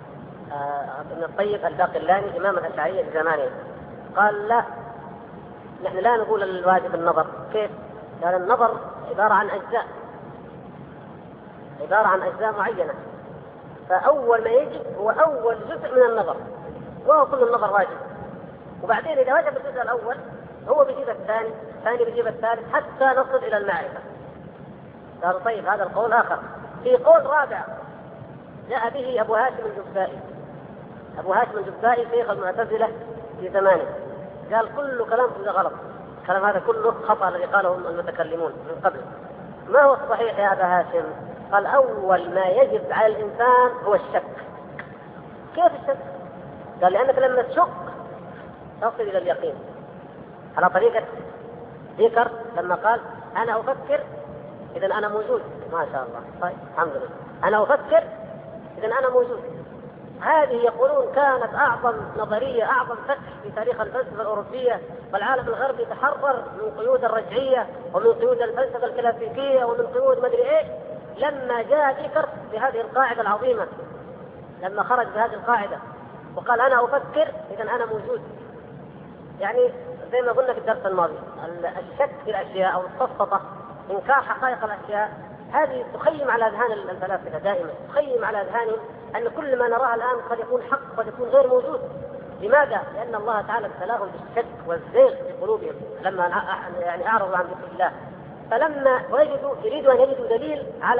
ابن الطيب الباقلاني إمام الأشعرية في زمانه، قال لا، نحن لا نقول الواجب النظر. كيف؟ قال النظر عبارة عن أجزاء، عبارة عن أجزاء معينة، فأول ما يجب هو أول جزء من النظر، وهو كل النظر واجب، وبعدين إذا وجب الجزء الأول هو بيجيب الثاني، الثاني بيجيب الثالث حتى نصل إلى المعرفة. قالوا طيب هذا القول آخر. في قول رابع جاء به أبو هاشم الجبائي، أبو هاشم الجبائي شيخ المعتزلة في زمانه، قال كل كلام هذا غلط، الكلام هذا كله خطأ الذي قاله المتكلمون من قبل. ما هو الصحيح يا أبا هاشم؟ قال أول ما يجب على الإنسان هو الشك. كيف الشك؟ قال لأنك لما تشك تصل إلى اليقين، على طريقة ذكر لما قال أنا أفكر إذن أنا موجود، ما شاء الله، طيب الحمد لله، أنا أفكر إذن أنا موجود. هذه يقولون كانت أعظم نظرية، أعظم فتح في تاريخ الفلسفة الأوروبية، والعالم الغربي تحرر من قيود الرجعية ومن قيود الفلسفة الكلاسيكية ومن قيود مدري إيه، لما جاء ديكارت بهذه القاعدة العظيمة، لما خرج بهذه القاعدة وقال أنا أفكر إذن أنا موجود. يعني زي ما قلنا في الدرس الماضي، الشك في الأشياء أو السفسطة، إنكار حقائق الأشياء، هذه تخيم على أذهان الفلاسفة دائما، تخيم على أذهانهم أن كل ما نراه الآن قد يكون حق قد يكون غير موجود. لماذا؟ لأن الله تعالى ابتلاهم بالشك والزيغ في قلوبهم لما يعني أعرضوا عن ذكر الله، فلما يريدوا أن يجدوا دليل على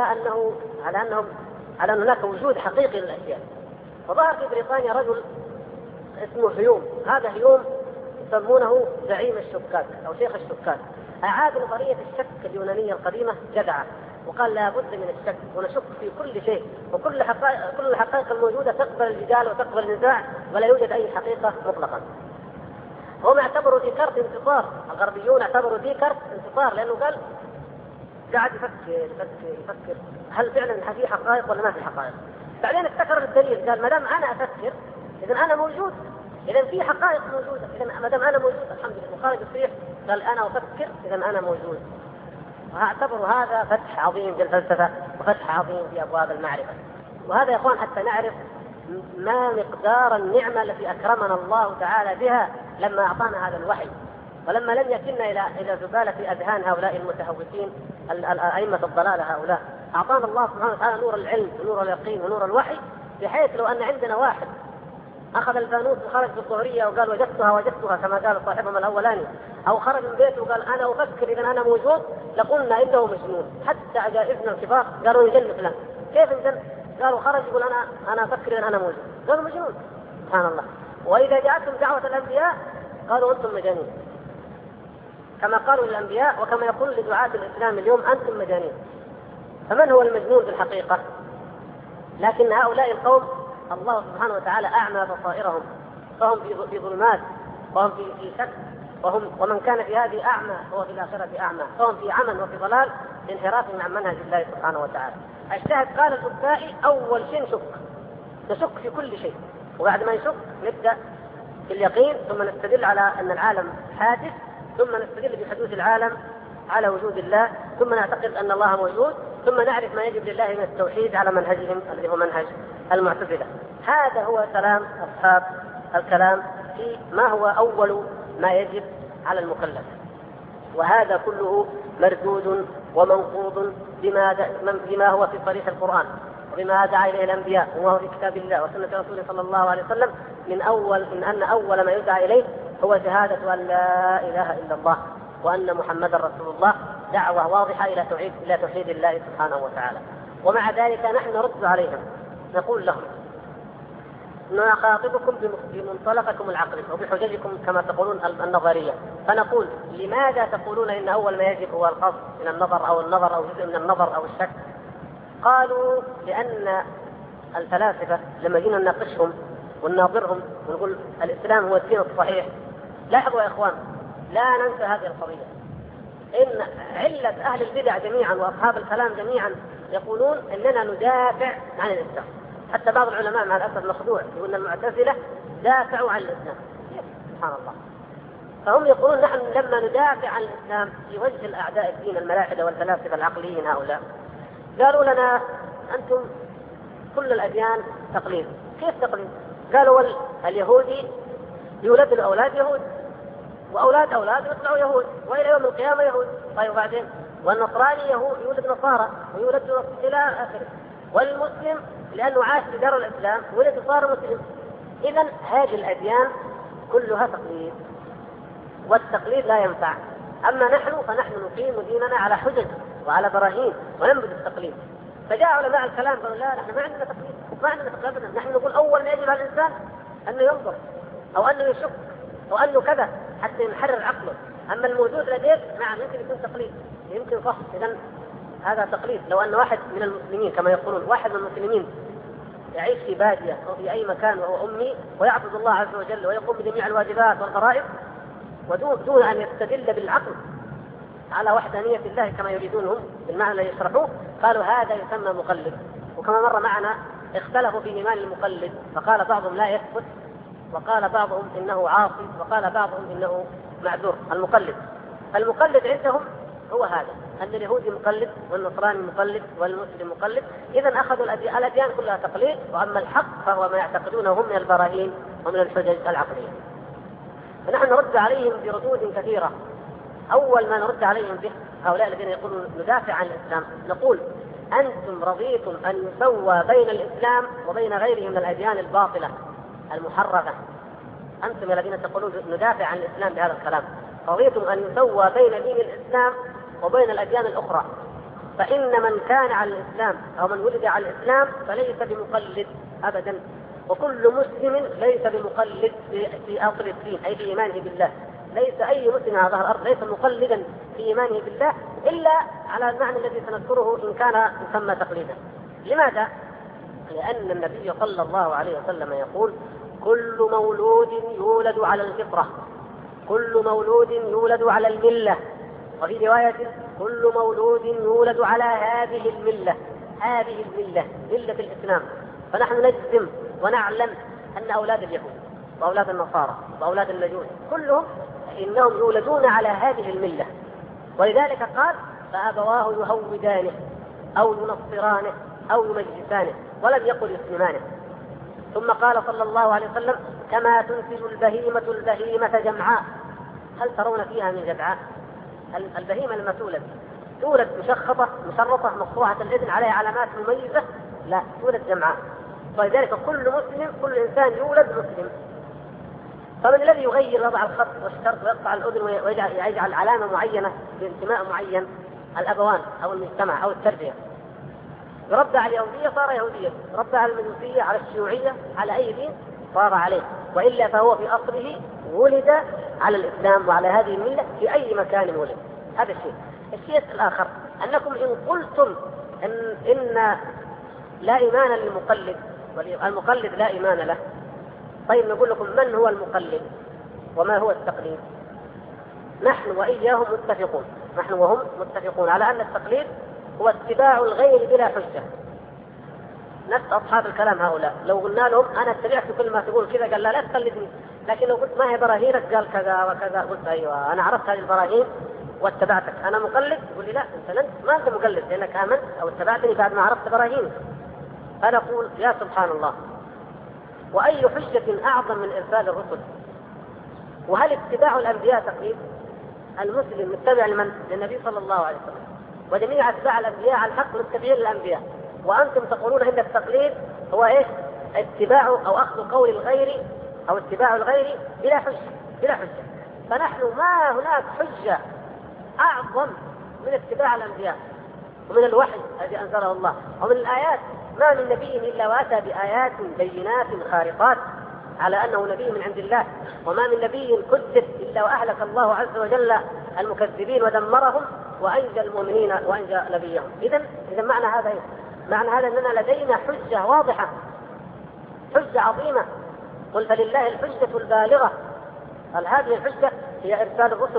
أن هناك وجود حقيقي للأشياء. فظهر في بريطانيا رجل اسمه هيوم، هذا هيوم يسمونه زعيم الشكاك أو شيخ الشكاك، أعاد نظرية الشك اليونانية القديمة جدعة، وقال لا بد من الشك ونشك في كل شيء، وكل الحقائق الموجودة تقبل الجدال وتقبل النزاع ولا يوجد أي حقيقة مطلقا. هم اعتبروا ديكارت انتصار، الغربيون اعتبروا ديكارت انتصار، لأنه قال قاعد يفكر هل فعلا في حقائق ولا ما في حقائق. بعدين افتكر الدليل، قال ما دام أنا أفكر إذن أنا موجود، إذن في حقائق موجودة، إذن ما دام أنا موجود الحمد لله. وخارج الصريح قال أنا أفكر إذن أنا موجود. واعتبروا هذا فتح عظيم في الفلسفة وفتح عظيم في أبواب المعرفة. وهذا يا أخوان حتى نعرف ما مقدار النعمة التي أكرمنا الله تعالى بها لما أعطانا هذا الوحي، ولما لم يكلنا إلى زبالة أذهان هؤلاء المتهوكين أئمة الضلالة هؤلاء. أعطانا الله سبحانه وتعالى نور العلم ونور اليقين ونور الوحي، بحيث لو أن عندنا واحد أخذ الفانوس وخرج في الظهرية وقال وجدتها كما قال صاحبهم الأولاني، أو خرج من بيته وقال أنا أفكر إذا أنا موجود، لقلنا إنه مجنون. حتى عجائزنا الكبار قالوا يجن فلان. كيف يجن؟ قالوا خرج يقول أنا أفكر إذا أنا موجود، قالوا مجنون. سبحان الله. وإذا جاءتهم دعوة الأنبياء قالوا أنتم مجانين، كما قالوا للأنبياء وكما يقول لدعاة الإسلام اليوم أنتم مجانين. فمن هو المجنون في الحقيقة؟ لكن هؤلاء القوم الله سبحانه وتعالى أعمى بصائرهم، فهم في ظلمات، وهم في شك، ومن كان في هذه أعمى هو في الآخرة أعمى، فهم في عمى وفي ضلال انحرافهم عن منهج الله سبحانه وتعالى. الشاهد قال الأبائي أول شيء نشك في كل شيء، وبعد ما يشك نبدأ باليقين، ثم نستدل على أن العالم حادث، ثم نستدل بحدوث العالم على وجود الله، ثم نعتقد أن الله موجود، ثم نعرف ما يجب لله من التوحيد على منهجهم الذي هو منهج المعتزلة. هذا هو كلام أصحاب الكلام في ما هو أول ما يجب على المكلف، وهذا كله مردود ومنقوض بما هو في صريح القرآن، وبما دعا إليه الأنبياء، وهو في كتاب الله وسنة رسوله صلى الله عليه وسلم، من أن أول ما يدعى إليه هو شهادة أن لا إله إلا الله وأن محمد رسول الله، دعوة واضحة إلى توحيد الله سبحانه وتعالى. ومع ذلك نحن نرد عليهم، نقول لهم نخاطبكم بمنطلقكم العقلي وبحججكم كما تقولون النظرية، فنقول لماذا تقولون إن أول ما يجب هو القصد من النظر أو جزء من النظر أو الشك؟ قالوا لأن الفلاسفة لما جينا نناقشهم ونناظرهم ونقول الإسلام هو الدين الصحيح، لاحظوا يا إخوان لا ننسى هذه القضية، إن علة أهل البدع جميعا وأصحاب الكلام جميعا يقولون إننا ندافع عن الإسلام. حتى بعض العلماء مع الأسف مخدوع يقول المعتزلة دافعوا عن الإسلام. سبحان الله. فهم يقولون نحن لما ندافع عن الإسلام في وجه الأعداء الدين الملاحدة والفلاسفة العقليين هؤلاء، قالوا لنا أنتم كل الأديان تقليد. كيف تقليد؟ قالوا اليهودي يولد الأولاد يهود، وأولاد يطلعوا يهود، وإلى يوم القيامة يهود. طيب وبعدين؟ والنصراني يهود يولد نصارى ويولد إلى آخره. والمسلم لأنه عاش في دار الإسلام ولد صار مسلم. إذن هذه الأديان كلها تقليد، والتقليد لا ينفع. أما فنحن نقيم ديننا على حجج وعلى براهين وننبذ التقليد. فجاء علماء الكلام قالوا لا، نحن ما عندنا تقليد، نحن نقول أول ما يجب على الإنسان أنه ينظر أو أنه يشك أو أنه كذا حتى يحرر عقله. أما الموجود لديك نعم يمكن يكون تقليد، يمكن صح. إذن هذا تقليد. لو أن واحد من المسلمين كما يقولون واحد من المسلمين يعيش في بادية أو في أي مكان وهو أمي ويعبد الله عز وجل ويقوم بجميع الواجبات والفرائض ودون أن يستدل بالعقل على وحدانية الله كما يريدون هم بالمعنى الذي يشرحوه، قالوا هذا يسمى مقلد. وكما مر معنا اختلفوا في إيمان المقلد، فقال بعضهم لا يثبت، وقال بعضهم إنه عاصي، وقال بعضهم إنه معذور. المقلد عندهم هو هذا، أن اليهودي مقلد والنصراني مقلد والمسلم مقلد. إذن أخذوا الأديان كلها تقليد، وأما الحق فهو ما يعتقدونه هم من البراهين ومن الحجج العقلية. فنحن نرد عليهم بردود كثيرة. أول ما نرد عليهم به هؤلاء الذين يقولون ندافع عن الإسلام، نقول أنتم رضيتم أن يسوى بين الإسلام وبين غيره من الأديان الباطلة المحرفة. أنتم الذين تقولون ندافع عن الإسلام بهذا الكلام رضيتم أن يسوى بين دين الإسلام وبين الأديان الأخرى، فإن من كان على الإسلام أو من ولد على الإسلام فليس بمقلد أبدا، وكل مسلم ليس بمقلد في أصل الدين أي في إيمانه بالله. ليس أي مسلم على ظهر الأرض ليس مقلدا في إيمانه بالله إلا على المعنى الذي سنذكره إن كان يسمى تقليدا. لماذا؟ لأن النبي صلى الله عليه وسلم يقول كل مولود يولد على الفطرة، كل مولود يولد على الملة، وفي رواية كل مولود يولد على هذه الملة. هذه الملة ملة الإسلام. فنحن نجزم ونعلم أن أولاد اليهود وأولاد النصارى وأولاد المجوس كلهم إنهم يولدون على هذه الملة، ولذلك قال فأبواه يهودانه أو ينصرانه أو يمجسانه، ولم يقل يسلمانه. ثم قال صلى الله عليه وسلم: كما تنتج البهيمة جمعاء. هل ترون فيها من جدعاء؟ البهيمة لما تولد مشخصة مشرطة مقطوعة الإذن عليها علامات مميزة؟ لا، تولد جمعاء. ولذلك كل مسلم، كل إنسان يولد مسلم. فمن الذي يغير وضع الخط والشرط ويقطع الأذن ويجعل علامة معينة بانتماء معين؟ الأبوان أو المجتمع أو التربية. يربى على اليهودية صار يهوديا، يربى على المجوسية، على الشيوعية، على أي دين صار عليه، وإلا فهو في أصله ولد على الإسلام وعلى هذه الملة في أي مكان ولد. هذا الشيء الآخر أنكم إن قلتم إن لا إيمان للمقلد والمقلد لا إيمان له، طيب نقول لكم: من هو المقلد وما هو التقليد؟ نحن وإياهم متفقون، نحن وهم متفقون على أن التقليد هو اتباع الغير بلا حجة. نفس أصحاب الكلام هؤلاء لو قلنا لهم: أنا اتبعت كل ما تقول كذا، قال: لا تقلدني. لكن لو قلت: ما هي براهينك؟ قال كذا وكذا. قلت: أيوة، أنا عرفت هذه البراهين واتبعتك، أنا مقلد. يقول لي: لا، ما أنت مقلد لأنك آمنت أو اتبعتني بعد ما عرفت براهينك. فنقول: يا سبحان الله، وأي حجة أعظم من إرسال الرسل؟ وهل اتباع الأنبياء تقليد؟ المسلم متبع للنبي صلى الله عليه وسلم، وجميع أتباع الأنبياء على الحق متبعين للأنبياء. وأنتم تقولون إن التقليد هو إيش؟ اتباع أو أخذ قول الغير أو اتباع الغير بلا حجة. فنحن ما هناك حجة أعظم من اتباع الأنبياء ومن الوحي الذي أنزله الله ومن الآيات. ما من نبي إلا وأتى بآيات بينات خارقات على أنه نبي من عند الله، وما من نبي كذب إلا وأهلك الله عز وجل المكذبين ودمرهم وأنجى المؤمنين وأنجى نبيهم. إذا معنى هذا إيه؟ معنى هذا أننا لدينا حجة واضحة، حجة عظيمة. قل: فلله الحجة البالغة. قال: هذه الحجة هي إرسال الرسل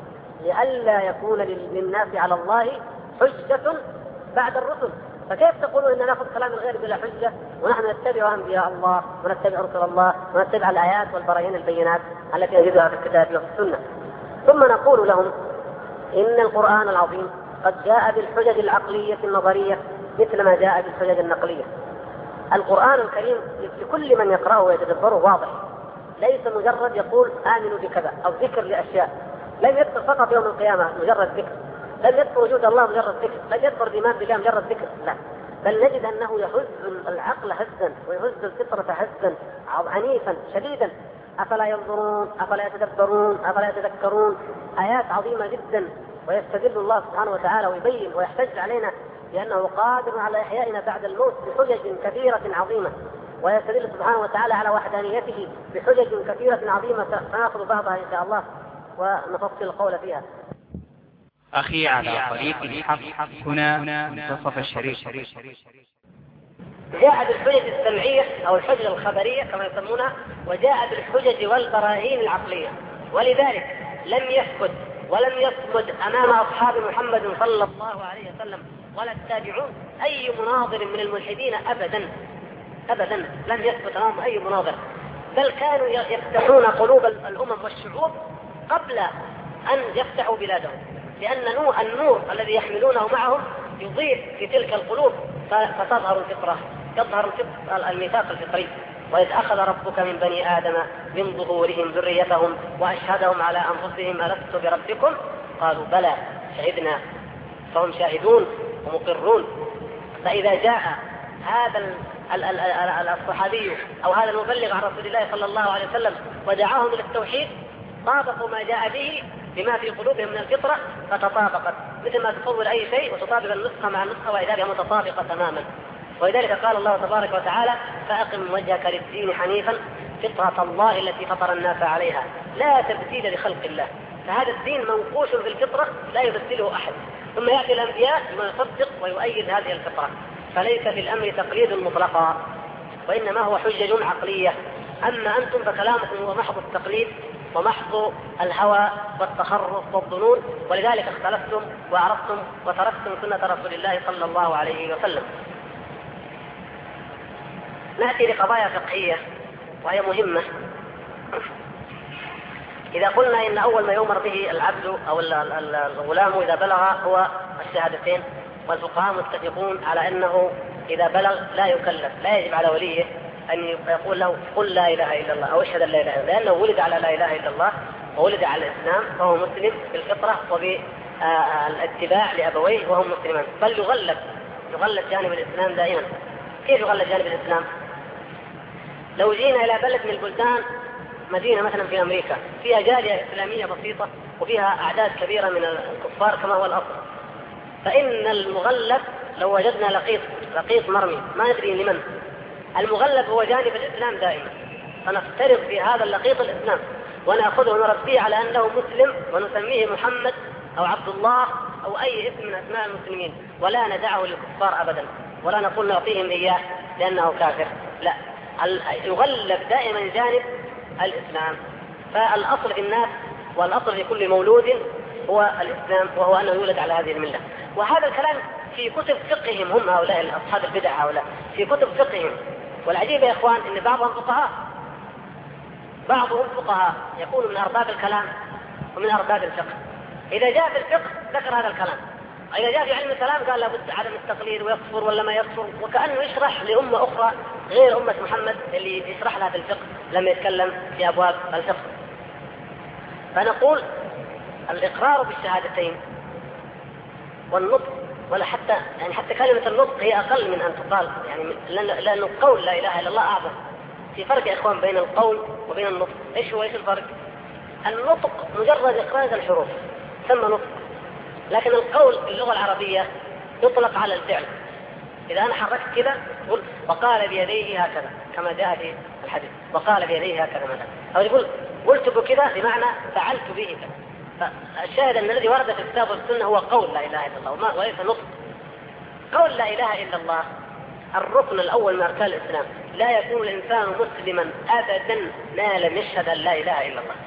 لئلا يكون للناس على الله حجة بعد الرسل. فكيف تقولون إن نأخذ كلام الغير بلا حجة ونحن نتبع أنبياء الله ونتبع رسل الله ونتبع الآيات والبراهين البينات التي نجدها في الكتاب وفي السنة؟ ثم نقول لهم: إن القرآن العظيم قد جاء بالحجج العقلية النظرية مثل ما جاء بالحجج النقلية. القرآن الكريم لكل من يقرأه ويتدبره واضح، ليس مجرد يقول آمنوا بكذا أو ذكر لأشياء. لم يذكر فقط يوم القيامة مجرد ذكر، لم يذكر وجود الله مجرد ذكر، لم يذكر الإيمان بالله مجرد ذكر، لا، بل نجد أنه يهز العقل هزا ويهز الفطرة هزا عنيفا شديدا. أفلا ينظرون، أفلا يتدبرون، أفلا يتذكرون. آيات عظيمة جدا، ويستدل الله سبحانه وتعالى ويبين ويحتج علينا لأنه قادر على إحيائنا بعد الموت بحجج كثيرة عظيمة، ويستدل سبحانه وتعالى على وحدانيته بحجج كثيرة عظيمة سنأخذ بعضها إن شاء الله ونفصل القول فيها. أخي على طريق الحق، هنا منتصف الشريف. جاء بالحجج السمعية أو الحجج الخبرية كما يسمونها، وجاء بالحجج والبراهين العقلية. ولذلك لم يسكت ولم يصمد أمام أصحاب محمد صلى الله عليه وسلم ولا التابعون أي مناظر من الملحدين أبدا لم يسكت أمام أي مناظر، بل كانوا يفتحون قلوب الأمم والشعوب قبل أن يفتحوا بلادهم، لأن النور الذي يحملونه معهم يضيء في تلك القلوب فتظهر الفطرة، يظهر الميثاق الفطري. وإذ أخذ ربك من بني آدم من ظهورهم ذريتهم وأشهدهم على أنفسهم ألست بربكم قالوا بلى شهدنا، فهم شاهدون ومقرون. فإذا جاء هذا الصحابي أو هذا المبلغ عن رسول الله صلى الله عليه وسلم ودعاهم إلى التوحيد، طابقوا ما جاء به بما في قلوبهم من الفطرة فتطابقت، مثل ما تصور أي شيء وتطابق النسخة مع النسخة وإذا بها متطابقة تماما. ولذلك قال الله تبارك وتعالى: فأقم وجهك للدين حنيفا فطرة الله التي فطر الناس عليها لا تبديل لخلق الله. فهذا الدين منقوش في الفطرة لا يبدله أحد. ثم يأتي الأنبياء بما يصدق ويؤيد هذه الفطرة. فليس في الأمر تقليد مطلقا، وإنما هو حجج عقلية. أما أنتم فكلامكم هو محض التقليد ومحض الهوى والتخرص والظنون، ولذلك اختلفتم وعرفتم وتركتم سنة رسول الله صلى الله عليه وسلم. نأتي لقضايا فقهية وهي مهمة. إذا قلنا إن أول ما يؤمر به العبد أو الغلام إذا بلغ هو الشهادتين، والفقهاء متفقون على أنه إذا بلغ لا يكلف، لا يجب على وليه أن يقول له قل لا إله إلا الله أو اشهد أن لا إله إلا الله، لأنه ولد على لا إله إلا الله وولد على الإسلام فهو مسلم بالفطرة وبالاتباع لأبويه وهم مسلمان، بل يغلب جانب الإسلام دائما. كيف يغلب جانب الإسلام؟ لو جينا إلى بلد من البلدان، مدينة مثلا في أمريكا فيها جالية إسلامية بسيطة وفيها أعداد كبيرة من الكفار كما هو الأصل، فإن المغلب لو وجدنا لقيط مرمي ما ندري لمن، المغلب هو جانب الإسلام دائما، فنفترض في هذا اللقيط الإسلام ونأخذه ونربيه على أنه مسلم ونسميه محمد أو عبد الله أو أي اسم من أسماء المسلمين، ولا ندعه للكفار أبدا، ولا نقول نعطيهم إياه لأنه كافر، لا، يغلب دائما جانب الإسلام. فالأصل في الناس والأصل في كل مولود هو الإسلام، وهو أنه يولد على هذه الملة. وهذا الكلام في كتب فقههم هم هؤلاء أصحاب البدع هؤلاء، في كتب فقههم. والعجيب يا إخوان إن بعضهم فقهاء يكون من أرباب الكلام ومن أرباب الفقه. إذا جاء في الفقه ذكر هذا الكلام، إذا جاء في علم الكلام قال لابد عدم التقليد ويكفر ولا ما يكفر، وكأنه يشرح لأمة أخرى غير أمة محمد اللي يشرح لها في الفقه لما يتكلم في أبواب الفقه. فنقول الإقرار بالشهادتين والنطق، ولا حتى كلمة النطق هي أقل من أن تقال، يعني لأن قول لا إله إلا الله أعظم. في فرق يا إخوان بين القول وبين النطق. إيش الفرق؟ النطق مجرد إخراج الحروف ثم نطق، لكن القول في اللغة العربية يطلق على الفعل. إذا أنا حركت كذا قل وقال بيديه هكذا كما جاء في الحديث، وقال بيديه هكذا مثلا، أو يقول قلت بكذا بمعنى فعلت به كذا. فالشاهد أن الذي ورد في الكتاب والسنة هو قول لا إله إلا الله وليس نطق. قول لا إله إلا الله الركن الأول من أركان الإسلام، لا يكون الإنسان مسلما أبدا ما لم يشهد أن لا إله إلا الله.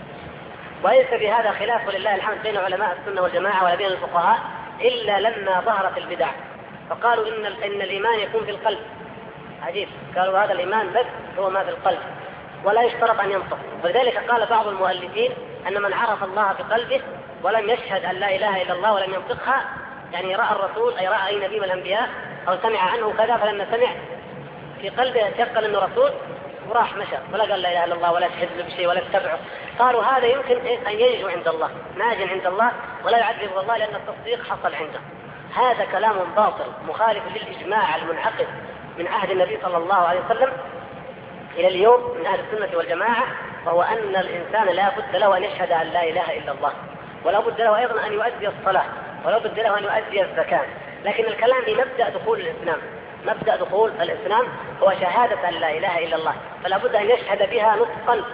وليس في هذا خلاف ولله الحمد بين علماء السنة والجماعة وبين الفقهاء إلا لما ظهرت البدع، فقالوا إن الإيمان يكون في القلب. عجيب، قالوا هذا الإيمان بس هو ما في القلب ولا يشترط أن ينطق. ولذلك قال بعض المؤلفين أن من عرف الله في قلبه ولم يشهد أن لا إله إلا الله ولم ينطقها، يعني رأى الرسول أي رأى أي نبي من الأنبياء أو سمع عنه كذا، فلما سمع في قلبه يتيقن أنه رسول وراح مشى ولا قال لا إله إلا الله ولا شهد له بشيء ولا اتبعه، قالوا هذا يمكن أن ينجو عند الله، ناج عند الله ولا يعذب الله لأن التصديق حصل عنده. هذا كلام باطل مخالف للإجماع المنعقد من عهد النبي صلى الله عليه وسلم إلى اليوم من أهل السنة والجماعة، وهو أن الإنسان لا بد له أن يشهد أن لا إله إلا الله، ولا بد له أيضا أن يؤدي الصلاة، ولا بد له أن يؤدي الزكاة. لكن الكلام في مبدأ دخول الإسلام، مبدأ دخول الإسلام هو شهادة أن لا إله إلا الله، فلا بد أن يشهد بها نطقا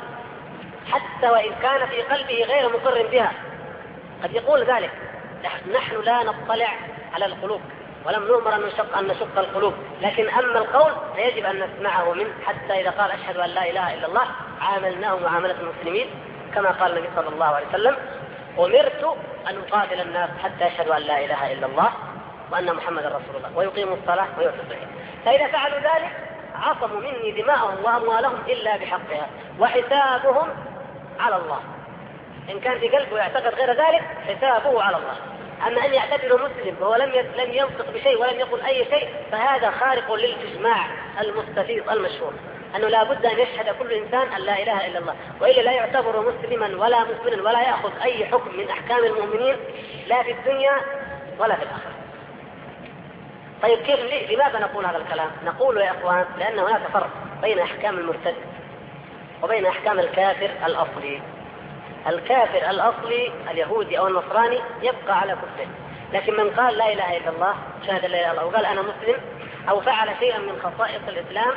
حتى وإن كان في قلبه غير مقر بها. قد يقول ذلك نحن لا نطلع على القلوب ولم نؤمر أن نشق القلوب، لكن أما القول فيجب أن نسمعه منه، حتى إذا قال أشهد أن لا إله إلا الله عاملناه معاملة المسلمين كما قال النبي صلى الله عليه وسلم أمرت أن أقاتل الناس حتى يشهدوا أن لا إله إلا الله وأن محمد رسول الله ويقيموا الصلاة ويؤتوا الزكاة. فإذا فعلوا ذلك عصموا مني دماءهم وأموالهم إلا بحقها وحسابهم على الله. إن كان في قلبه يعتقد غير ذلك حسابه على الله. أما أن يعتبره مسلم وهو لم ينطق بشيء ولم يقل أي شيء فهذا خارق للإجماع المستفيض المشهور، أنه لا بد أن يشهد كل إنسان أن لا إله إلا الله، وإلا لا يعتبر مسلما ولا مسلما ولا يأخذ أي حكم من أحكام المؤمنين لا في الدنيا ولا في الآخرة. طيب كيف لماذا نقول هذا الكلام؟ نقول يا أخوان لأن هناك فرق بين أحكام المرتد وبين أحكام الكافر الأصلي. الكافر الأصلي اليهودي أو النصراني يبقى على كفره، لكن من قال لا إله إلا الله شهد لا إله إلا الله وقال أنا مسلم أو فعل شيئا من خصائص الإسلام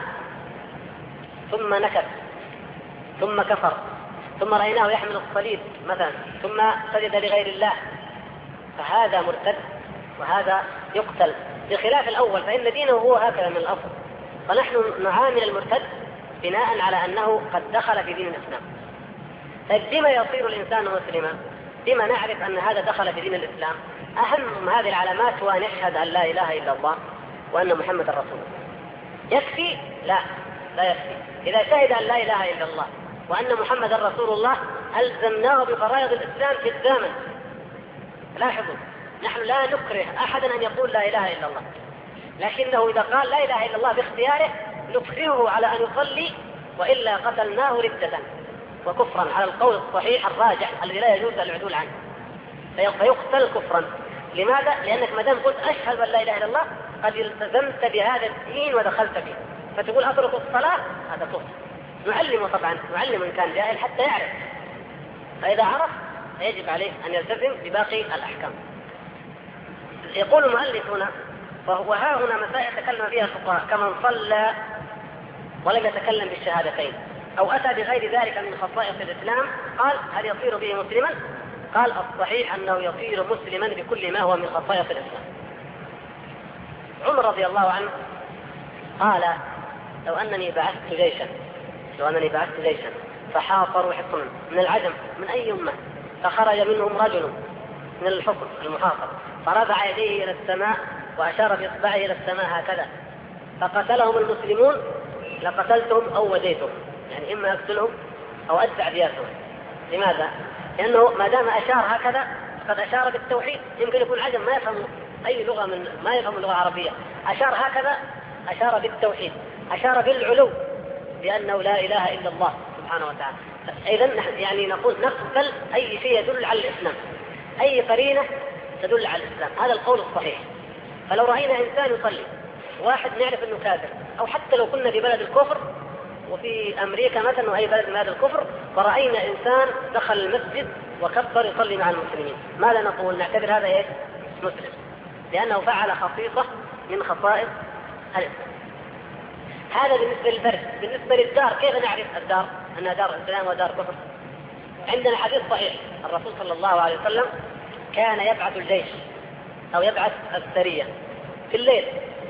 ثم نكث ثم كفر ثم رأيناه يحمل الصليب مثلا ثم سجد لغير الله فهذا مرتد وهذا يقتل، بخلاف الأول فإن دينه هو هكذا من الأصل. فنحن نعامل المرتد بناء على أنه قد دخل في دين الإسلام. بما يصير الإنسان مسلما؟ بما نعرف أن هذا دخل في دين الإسلام؟ أهم هذه العلامات هو أن يشهد أن لا إله إلا الله وأن محمد رسول الله. يكفي؟ لا يكفي. إذا شهد أن لا إله إلا الله وأن محمد رسول الله ألزمناه بفرائض الإسلام جزاما. لاحظوا نحن لا نكره أحدا أن يقول لا إله إلا الله، لكنه إذا قال لا إله إلا الله باختياره نكرهه على أن يصلي وإلا قتلناه ردة وكفرا على القول الصحيح الراجح الذي لا يجوز العدول عنه، فيقتل كفرا. لماذا؟ لأنك ما دام قلت أشهد أن لا إله إلا الله قد التزمت بهذا الدين ودخلت فيه، فتقول أترك الصلاة هذا كفر. نعلمه طبعا، نعلم من كان جاهل حتى يعرف، فإذا عرف يجب عليه أن يلتزم بباقي الأحكام. يقول المؤلف هنا: وها هنا مسائل تكلم فيها الفقهاء كمن صلى ولم يتكلم بالشهادتين أو أتى بغير ذلك من خصائص الإسلام، قال هل يصير به مسلما؟ قال الصحيح أنه يصير مسلما بكل ما هو من خصائص الإسلام. عمر رضي الله عنه قال: لو أنني بعثت جيشا فحاصروا حصنا من العجم من أي أمة، فخرج منهم رجل من الحصن المحاصر فرفع يديه إلى السماء وأشار بإصبعه إلى السماء هكذا، فقتلهم المسلمون لقتلتهم أو وديتهم، يعني إما أقتلهم أو أدفع دياتهم. لماذا؟ لأنه ما دام أشار هكذا قد أشار بالتوحيد. يمكن يكون عجم ما يفهم أي لغة ما يفهم اللغة العربية، أشار هكذا، أشار بالتوحيد، أشار بالعلو بأنه لا إله إلا الله سبحانه وتعالى. إذن يعني نقول نقتل أي شيء يدل على الإسلام، أي قرينة تدل على الإسلام، هذا القول الصحيح. فلو رأينا إنسان يصلي واحد نعرف أنه كافر، أو حتى لو كنا في بلد الكفر وفي أمريكا مثلا وأي بلد من هذا الكفر ورأينا إنسان دخل المسجد وكبر يصلي مع المسلمين، ماذا نقول؟ نعتبر هذا إيه؟ مسلم، لأنه فعل خصيصة من خصائص الإسلام. هذا بالنسبة للفرد. بالنسبة للدار كيف نعرف الدار أنها دار إسلام ودار كفر؟ عندنا حديث صحيح، الرسول صلى الله عليه وسلم كان يبعث الجيش أو يبعث السرية في الليل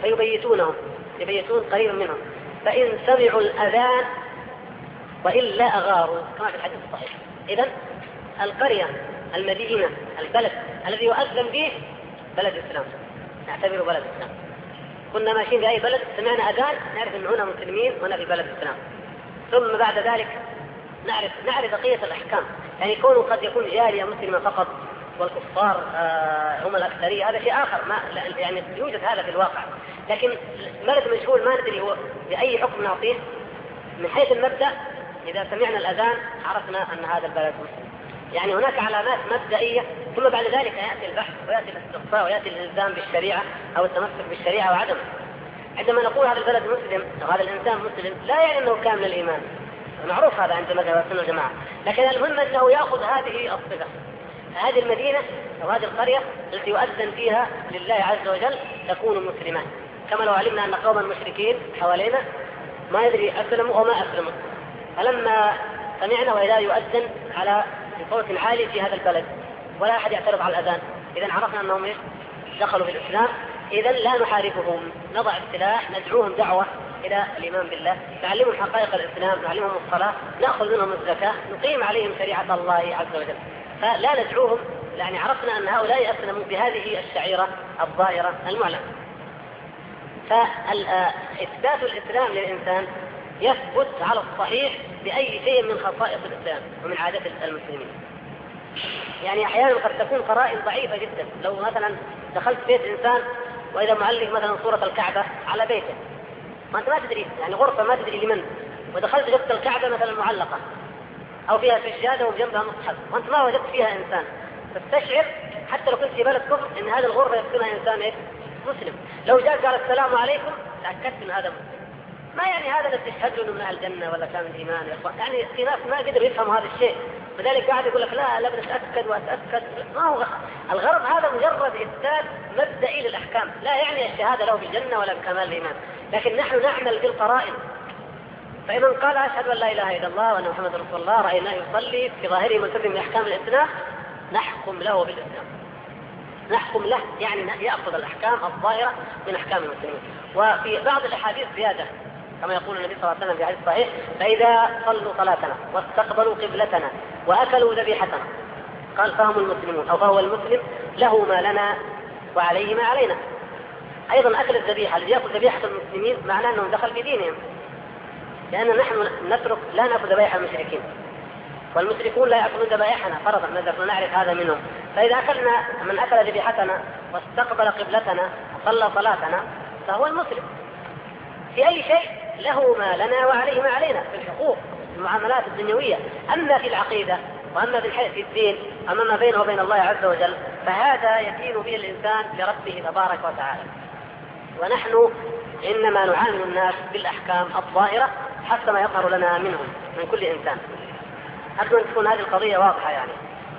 يبيتون قريبا منهم، فإن سمعوا الأذان وإلا أغاروا، كما في الحديث الصحيح. إذن القرية، المدينة، البلد الذي يؤذن به بلد الإسلام، نعتبره بلد الإسلام. كنا ماشيين في أي بلد سمعنا أذان نعرف أن هنا مسلمين وهنا في بلد الإسلام. ثم بعد ذلك نعرف بقية الأحكام، يعني كونه قد يكون جارية مسلمة فقط والكفار هم الأكثرية، هذا شيء آخر، يعني يوجد هذا في الواقع. لكن بلد مجهول ما ندري هو بأي حكم نعطيه. من حيث المبدأ إذا سمعنا الأذان عرفنا أن هذا البلد مسلم. يعني هناك علامات مبدئية، ثم بعد ذلك يأتي البحث ويأتي الاستقصاء ويأتي الالتزام بالشريعة أو التمسك بالشريعة وعدمه. عندما نقول هذا البلد مسلم أو هذا الإنسان مسلم لا يعني أنه كامل الإيمان، معروف هذا عند مذهب السنة والجماعة، لكن المهم أنه يأخذ هذه الصفة. هذه المدينة أو هذه القرية التي يؤذن فيها لله عز وجل تكون مسلمة، كما لو علمنا أن قوما مشركين حوالينا ما يدري أسلموا أو ما أسلموا، فلما سمعنا وإذا يؤذن على بصوت عالي في هذا البلد ولا أحد يعترض على الأذان، إذن عرفنا أنهم دخلوا في الإسلام. إذن لا نحاربهم، نضع السلاح، ندعوهم دعوة إلى الإيمان بالله، نعلمهم حقائق الإسلام، نعلمهم الصلاة، نأخذ منهم الزكاة، نقيم عليهم شريعة الله عز وجل. فلا ندعوهم، يعني عرفنا أن هؤلاء أسلموا بهذه الشعيرة الظاهرة المعلنة. فإثبات الإسلام للإنسان يثبت على الصحيح بأي شيء من خصائص الإسلام ومن عادات المسلمين. يعني أحيانا قد تكون قرائن ضعيفة جدا، لو مثلا دخلت بيت إنسان وإذا معلق مثلا صورة الكعبة على بيته وأنت ما تدري، يعني غرفة ما تدري لمن، ودخلت جبت الكعبة مثلا معلقة أو فيها سجادة وجنبها مصحف وأنت ما وجدت فيها إنسان، تستشعر حتى لو كنت في بلد كفر إن هذه الغرفة يسكنها إنسان مسلم. لو جاء قال السلام عليكم تأكدت إن هذا مسلم. ما يعني هذا اللي تشهد له من أهل الجنة ولا كان من إيمان يا إخوان، يعني في ناس ما قدروا يفهموا هذا الشيء، لذلك قاعد يقول لك لا بنتأكد وأتأكد. ما هو الغرض هذا مجرد إثبات مبدئي للأحكام، لا يعني الشهادة له بالجنة ولا بكمال الإيمان، لكن نحن نعمل بالقرائن. فإذا قال أشهد أن لا إله إلا الله وأن محمد رسول الله رأيناه يصلي في ظاهره ملتزم بأحكام الإسلام، نحكم له بالإسلام، نحكم له يعني يأخذ الأحكام الظاهرة من أحكام المسلمين. وفي بعض الأحاديث زيادة كما يقول النبي صلى الله عليه وسلم في حديث صحيح: فإذا صلوا صلاتنا واستقبلوا قبلتنا وأكلوا ذبيحتنا قال فهم المسلمون أو فهو المسلم له ما لنا وعليه ما علينا. أيضا أكل الذبيحة، الذي يأكل ذبيحة المسلمين معناه أنه دخل في دينهم، لأن نحن لا نأكل ذبائح المشركين، والمشركون لا يأكلون ذبائحنا فرضا، نحن نعرف هذا منهم. فإذا أكلنا من أكل ذبيحتنا واستقبل قبلتنا وصلى صلاتنا فهو المسلم في أي شيء، له ما لنا وعليه ما علينا في الحقوق المعاملات الدنيوية. أما في العقيدة وأما في الدين أما ما بينه وبين الله عز وجل فهذا يدين به الإنسان لربه تبارك وتعالى. ونحن إنما نعامل الناس بالأحكام الظاهرة حتى ما يظهر لنا منهم من كل إنسان. أرجو أن تكون هذه القضية واضحة يعني.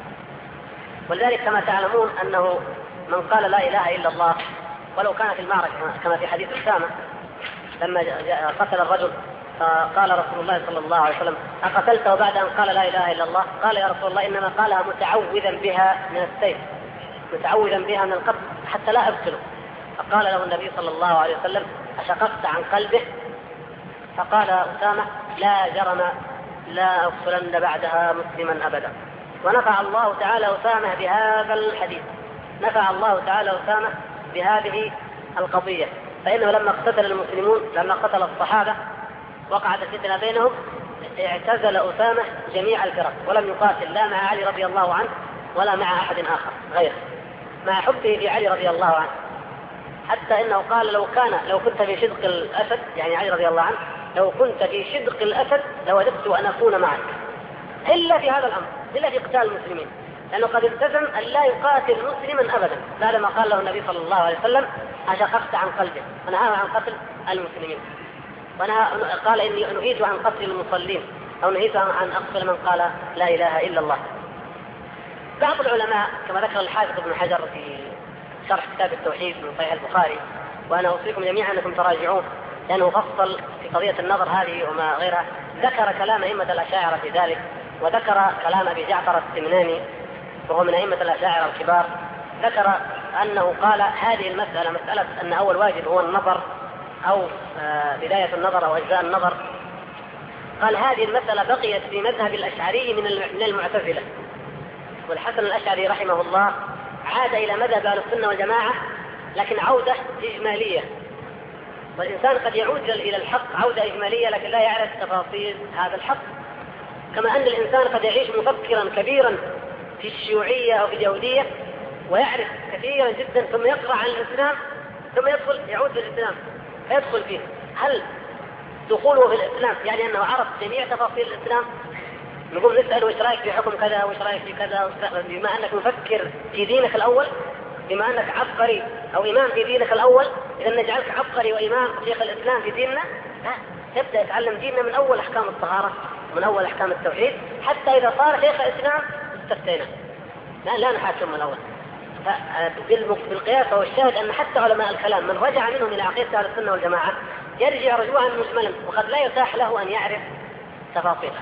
ولذلك كما تعلمون أنه من قال لا إله إلا الله ولو كان في المعركة كما في حديث أسامة لما قتل الرجل قال رسول الله صلى الله عليه وسلم أقتلته بعد أن قال لا إله إلا الله؟ قال يا رسول الله إنما قالها متعوذا بها من السيف، متعوذا بها من القتل حتى لا أقتله. فقال له النبي صلى الله عليه وسلم أشققت عن قلبه؟ فقال أسامة لا جرم لا أقتلن بعدها مسلما أبدا. ونفع الله تعالى أسامة بهذا الحديث، نفع الله تعالى أسامة بهذه القضية. فإنه لما اقتتل المسلمون لما قتل الصحابة وقعت الفتنة بينهم اعتزل أسامة جميع الفرق ولم يقاتل لا مع علي رضي الله عنه ولا مع أحد آخر غيره، مع حبه في علي رضي الله عنه. حتى إنه قال لو كنت في شدق الأسد، يعني علي رضي الله عنه، لو كنت في شدق الأسد لوددت أن أكون معك، إلا في هذا الأمر، إلا في قتال المسلمين، لأنه قد التزم أن لا يقاتل مسلما أبدا بعد ما قال له النبي صلى الله عليه وسلم أشققت عن قلبه ونهى عن قتل المسلمين، قال إني نهيت عن قتل المصلين أو نهيت عن أقتل من قال لا إله إلا الله. بعض العلماء كما ذكر الحافظ ابن حجر في شرح كتاب التوحيد من صحيح البخاري، وأنا أوصيكم جميعا أنكم تراجعوه لأنه فصل في قضية النظر هذه وما غيرها، ذكر كلام أئمة الأشاعرة في ذلك، وذكر كلام أبي جعفر السمناني وهو من أئمة الأشاعرة الكبار، ذكر أنه قال هذه المسألة مسألة أن أول واجب هو النظر أو بداية النظر أو أجزاء النظر، قال هذه المسألة بقيت في مذهب الأشعري من المعتزلة، والحسن الأشعري رحمه الله عاد إلى مذهب أهل السنة والجماعة لكن عودة إجمالية. والإنسان قد يعود إلى الحق عودة إجمالية لكن لا يعرف تفاصيل هذا الحق، كما أن الإنسان قد يعيش مفكرا كبيرا في الشيوعية أو في اليهودية ويعرف كثيرا جدا ثم يقرأ عن الإسلام ثم يعود للإسلام فيدخل فيه. هل دخوله في الإسلام يعني أنه عرف جميع تفاصيل الإسلام؟ نقوم نسأل وإيش رأيك في حكم كذا وإيش رأيك في كذا، بما أنك مفكر في دينك الأول، بما أنك عبقري أو إمام في دينك الأول، إذا نجعلك عبقري وإمام شيخ الإسلام في ديننا؟ لا، يبدأ يتعلم ديننا من أول أحكام الطهارة من أول أحكام التوحيد حتى إذا صار شيخ الإسلام استفتينا، لا نحاكم من الأول. بالقياس والشاهد أن حتى علماء الكلام من رجع منهم إلى عقيدة أهل السنة والجماعة يرجع رجوعا مجملا وقد لا يتاح له أن يعرف تفاصيلها.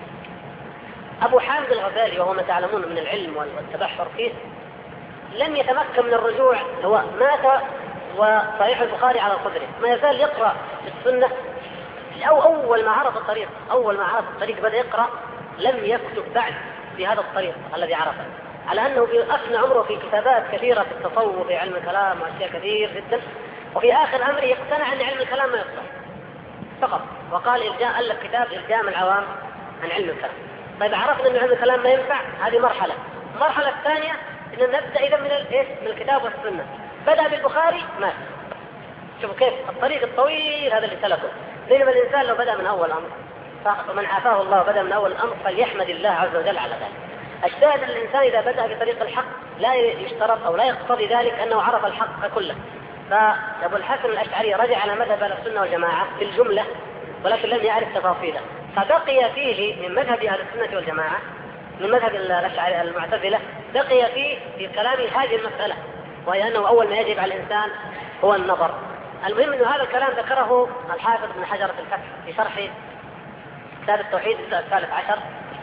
أبو حامد الغزالي وهو ما تعلمون من العلم والتبحر فيه لم يتمكن من الرجوع، هو مات وصحيح البخاري على صدره، ما يزال يقرأ في السنة. أول ما عرف الطريق بدأ يقرأ، لم يكتب بعد في هذا الطريق الذي عرفه، على أنه أفنى عمره في كتابات كثيرة في التصوف في علم الكلام وأشياء كثير جدا، وفي آخر أمره يقتنع أن علم الكلام ما يصلح فقط، وقال ألف كتاب إلجام العوام عن علم الكلام. طيب عرفنا أن علم الكلام ما ينفع، هذه مرحلة. المرحلة الثانية أن نبدأ إذا من الكتاب والسنة. بدأ بالبخاري مات. شوفوا كيف الطريق الطويل هذا اللي سلكه. بينما الإنسان لو بدأ من أول أمر، فمن عافاه الله بدأ من أول الأمر فليحمد الله عز وجل على ذلك. الشاهد أن الإنسان إذا بدأ بطريق الحق لا يشترط أو لا يقتضي ذلك أنه عرف الحق كله. فأبو الحسن الأشعري رجع على مذهب أهل السنة والجماعة بالجملة ولكن لم يعرف تفاصيله، فبقي فيه من مذهب أهل السنة والجماعة من مذهب الأشعري المعتزلة بقي فيه في كلام هذه المسألة، وهي أنه أول ما يجب على الإنسان هو النظر. المهم أن هذا الكلام ذكره الحافظ ابن حجر في الفتح في شرح كتاب التوحيد الثالث عشر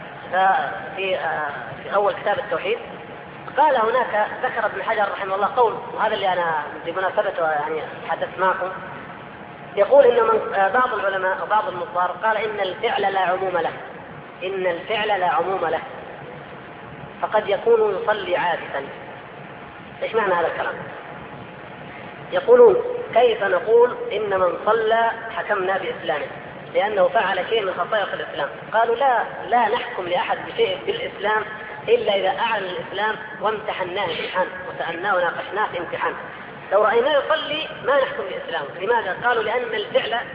في أول كتاب التوحيد. قال هناك ذكر ابن حجر رحمه الله قول، وهذا اللي أنا بمناسبته يعني حدثت معكم، يقول إن بعض العلماء وبعض المصدر قال إن الفعل لا عموم له، إن الفعل لا عموم له، فقد يكون يصلي عابثا. إيش معنى هذا الكلام؟ يقولون كيف نقول إن من صلى حكمنا بإسلامه لأنه فعل شيء من خصائص الإسلام؟ قالوا لا نحكم لأحد بشيء بالإسلام إلا إذا أعلن الإسلام وامتحناه امتحان وسألناه وناقشناه في امتحان. لو رأيناه يصلي ما نحكم بإسلامه. لماذا؟ قالوا لأن الفعل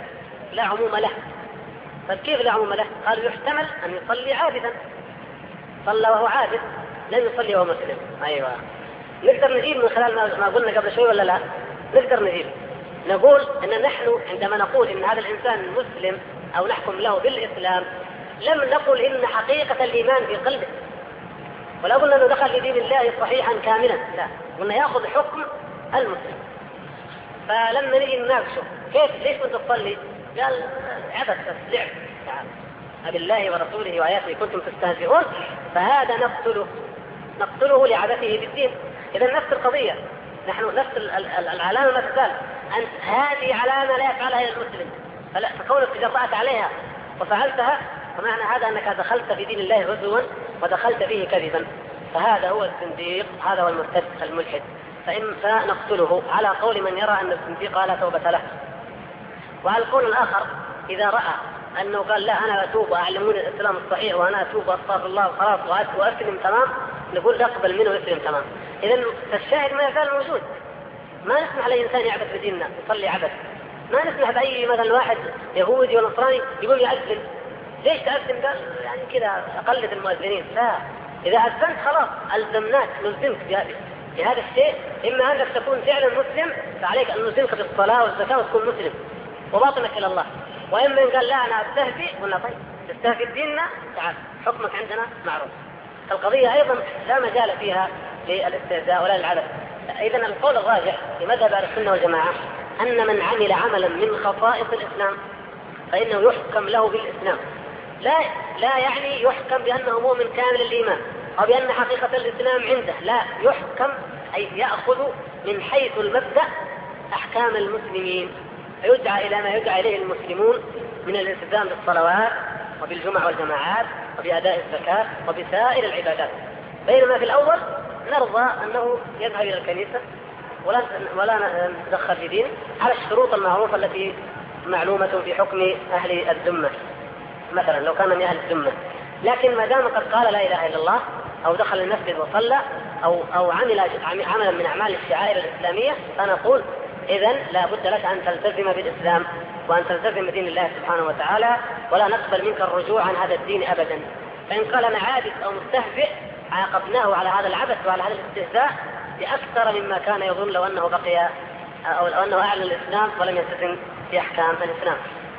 لا عموم له. طيب كيف لا عموم له؟ قالوا يحتمل أن يصلي عابدا، صلى وهو عابد، لم يصلي وهو مسلم. أيوة، نقدر نجيب من خلال ما قلنا قبل شوي ولا لا؟ نقدر نجيب، نقول أن نحن عندما نقول إن هذا الإنسان مسلم أو نحكم له بالإسلام لم نقل إن حقيقة الإيمان في قلبه، ولا قلنا أنه دخل في دين الله صحيحا كاملا، لا، قلنا يأخذ حكم المسلم. فلما نجي نناقشه ليش كنت تصلي؟ قال عبث لعب، أبالله ورسوله وآياته كنتم تستهزئون، فهذا نقتله لعبثه بالدين. إذا نفس القضية، نحن نفس العلامة ما تزال، أن هذه علامة لا يفعلها المسلم، فكونك جرأت عليها وفعلتها فمعنى هذا أنك دخلت في دين الله هزوا ودخلت فيه كذبا، فهذا هو الزنديق، هذا هو المرتد الملحد. فنقتله على قول من يرى أن الزنديق لا توبة له. وعلى القول الآخر إذا رأى أنه قال لا أنا أتوب وأعلموني الإسلام الصحيح وأنا أتوب وأستغفر الله وخلاص وأسلم تمام، نقول نقبل منه ويسلم تمام. إذن الشاهد ما يزال موجود، ما نسمح لإنسان يعبث بديننا يصلي عبث، ما نسمح بأي مثلا واحد يهودي ونصراني يقول يأذن. ليش تأذن؟ قال يعني كذا أقلد المؤذنين. لا، إذا أذنت خلاص ألزمناك، نلزمك بهذا الشيء، إما أنك تكون فعلا مسلم فعليك أن نلزمك بالصلاة والزكاة وتكون مسلم وباطنك إلى الله، وإما إن قال لا أنا أستهزئ، قلنا طيب تستهزئ بديننا، تعال حكمك عندنا معروف. القضية أيضا لا مجال فيها للاستهزاء ولا للعبث. إذن القول الراجح في مذهب أهل السنة والجماعة أن من عمل عملا من خصائص الإسلام فإنه يحكم له بالإسلام، لا يعني يحكم بأنه مؤمن كامل الإيمان أو بأن حقيقة الإسلام عنده، لا، يحكم أي يأخذ من حيث المبدأ أحكام المسلمين، فيدعى إلى ما يدعى إليه المسلمون من الالتزام بالصلوات وبالجمع والجماعات وبأداء الزكاة وبسائر العبادات. بينما في الأول نرضى أنه يذهب إلى الكنيسة ولا نتدخل في دينه على الشروط المعروفة التي معلومة في حكم أهل الذمة، مثلا لو كان من أهل الذمة. لكن ما دام قد قال لا إله إلا الله أو دخل المسجد وصلى أو عمل عملا من أعمال الشعائر الإسلامية، فنقول إذن لا بد لك أن تلتزم بالإسلام وأن تلتزم بدين الله سبحانه وتعالى، ولا نقبل منك الرجوع عن هذا الدين أبدا. فإن قال أنا عابث أو مستهزئ عاقبناه على هذا العبث وعلى هذا الاستهزاء بأكثر مما كان يظن لو أنه بقي أو أنه أعلن الإسلام ولم يلتزم بأحكام الإسلام.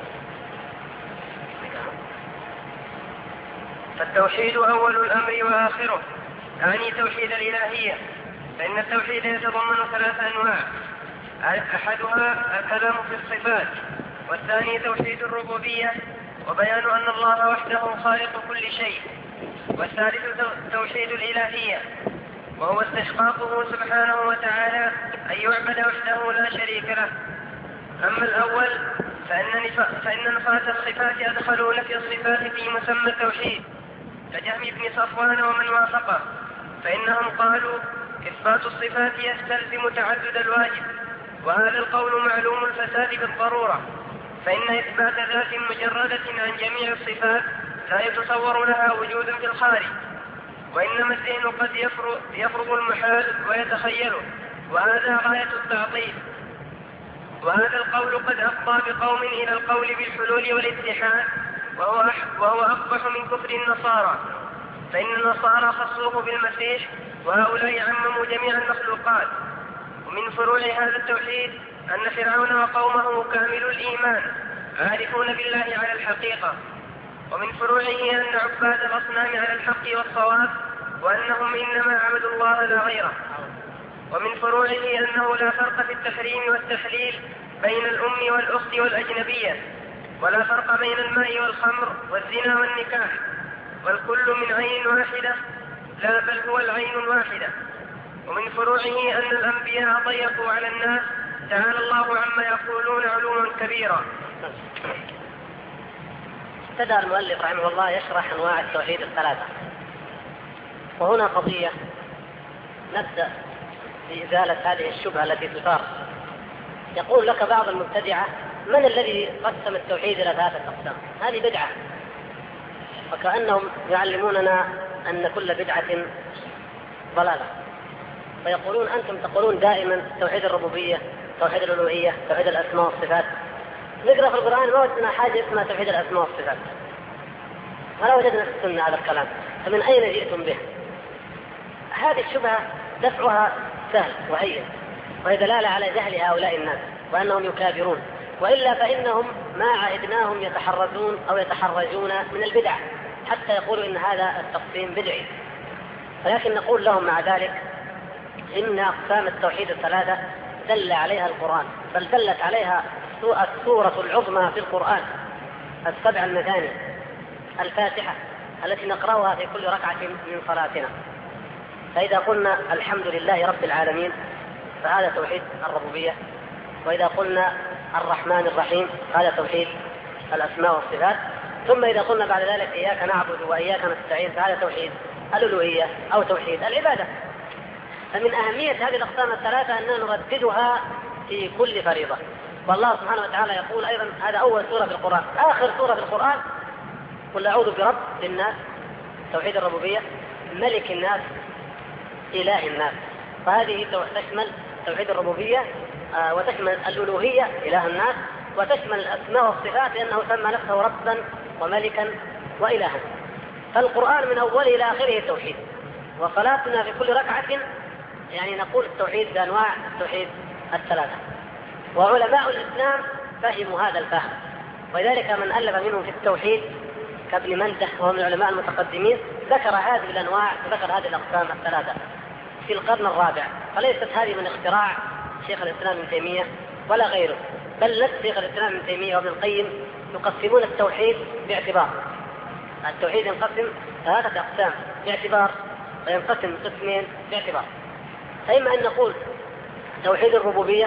فالتوحيد أول الأمر وآخره، يعني توحيد الإلهية، فإن التوحيد يتضمن 3 أنواع: أحدها الكلام في الصفات، والثاني توحيد الربوبية وبيان أن الله وحده خالق كل شيء، والثالث توحيد الإلهية وهو استحقاقه سبحانه وتعالى أن يعبد وحده لا شريك له. أما الأول فإن نفاة الصفات أدخلوا نفي الصفات في مسمى التوحيد كجهم بن صفوان ومن وافقه، فإنهم قالوا إثبات الصفات يستلزم تعدد الواجب، وهذا القول معلوم الفساد بالضرورة، فإن إثبات ذات مجردة عن جميع الصفات لا يتصور لها وجود في الخارج، وإنما الذهن قد يفرض المحال ويتخيله، وهذا غاية التعطيل. وهذا القول قد أفضى بقوم إلى القول بالحلول والاتحاد، وهو أقبح من كفر النصارى، فإن النصارى خصوه بالمسيح وهؤلاء عمموا جميع المخلوقات. ومن فروع هذا التوحيد أن فرعون وقومه كاملو الإيمان عارفون بالله على الحقيقة، ومن فروعه أن عباد الأصنام على الحق والصواب وأنهم إنما عبدوا الله لا غيره. ومن فروعه أنه لا فرق في التحريم والتحليل بين الأم والأخت والأجنبية، ولا فرق بين الماء والخمر والزنا والنكاح، والكل من عين واحدة، لا بل هو العين الواحدة. ومن فروعه أن الأنبياء ضيقوا على الناس تعالى الله عما يقولون علوا كبيرا. ابتدأ المؤلف رحمه الله يشرح أنواع التوحيد 3، وهنا قضية نبدأ بإزالة هذه الشبهة التي تثار. يقول لك بعض المبتدعة: من الذي قسم التوحيد إلى 3 أقسام؟ هذه بدعة، وكأنهم يعلموننا أن كل بدعة ضلالة، فيقولون أنتم تقولون دائما توحيد الربوبية، توحيد الألوهية، توحيد الأسماء والصفات، نقرأ في القرآن ما وجدنا حاجة اسمها توحيد الأسماء والصفات، ولا وجدنا في السنة هذا الكلام، فمن أين جئتم به؟ هذه الشبهة دفعها سهل وهين، وهي دلالة على جهل هؤلاء الناس وأنهم يكابرون، وإلا فإنهم ما عهدناهم يتحرزون أو يتحرجون من البدع حتى يقولوا إن هذا التقسيم بدعي. ولكن نقول لهم مع ذلك إن أقسام التوحيد الثلاثة دل عليها القرآن، بل دلت عليها السورة العظمى في القرآن، 7 المثاني الفاتحة التي نقرأها في كل ركعة من صلاتنا. فإذا قلنا الحمد لله رب العالمين فهذا توحيد الربوبية، وإذا قلنا الرحمن الرحيم هذا توحيد الأسماء والصفات، ثم إذا قلنا بعد ذلك إياك نعبد وإياك نستعين فهذا توحيد الألوهية أو توحيد العبادة. فمن أهمية هذه الأقسام الثلاثة أننا نرددها في كل فريضة. والله سبحانه وتعالى يقول أيضا، هذا أول سورة في القرآن، آخر سورة في القرآن قل أعوذ برب الناس توحيد الربوبية، ملك الناس إله الناس، فهذه تشمل توحيد الربوبية وتشمل الألوهية إله الناس، وتشمل الأسماء والصفات لأنه سمى نفسه ربا وملكا وإلها. فالقرآن من أوله إلى آخره توحيد، وصلاتنا في كل ركعة يعني نقول التوحيد بأنواع التوحيد الثلاثة. وعلماء الإسلام فهموا هذا الفهم، ولذلك من ألف منهم في التوحيد كابن منده وهو من العلماء المتقدمين ذكر هذه الأنواع وذكر هذه الأقسام الثلاثة في القرن الرابع، فليست هذه من اختراع شيخ الإسلام ابن تيمية ولا غيره، بل نفس شيخ الإسلام ابن تيمية وابن القيم يقسمون التوحيد باعتبار. التوحيد ينقسم 3 أقسام باعتبار، وينقسم قسمين باعتبار. فإما أن نقول توحيد الربوبية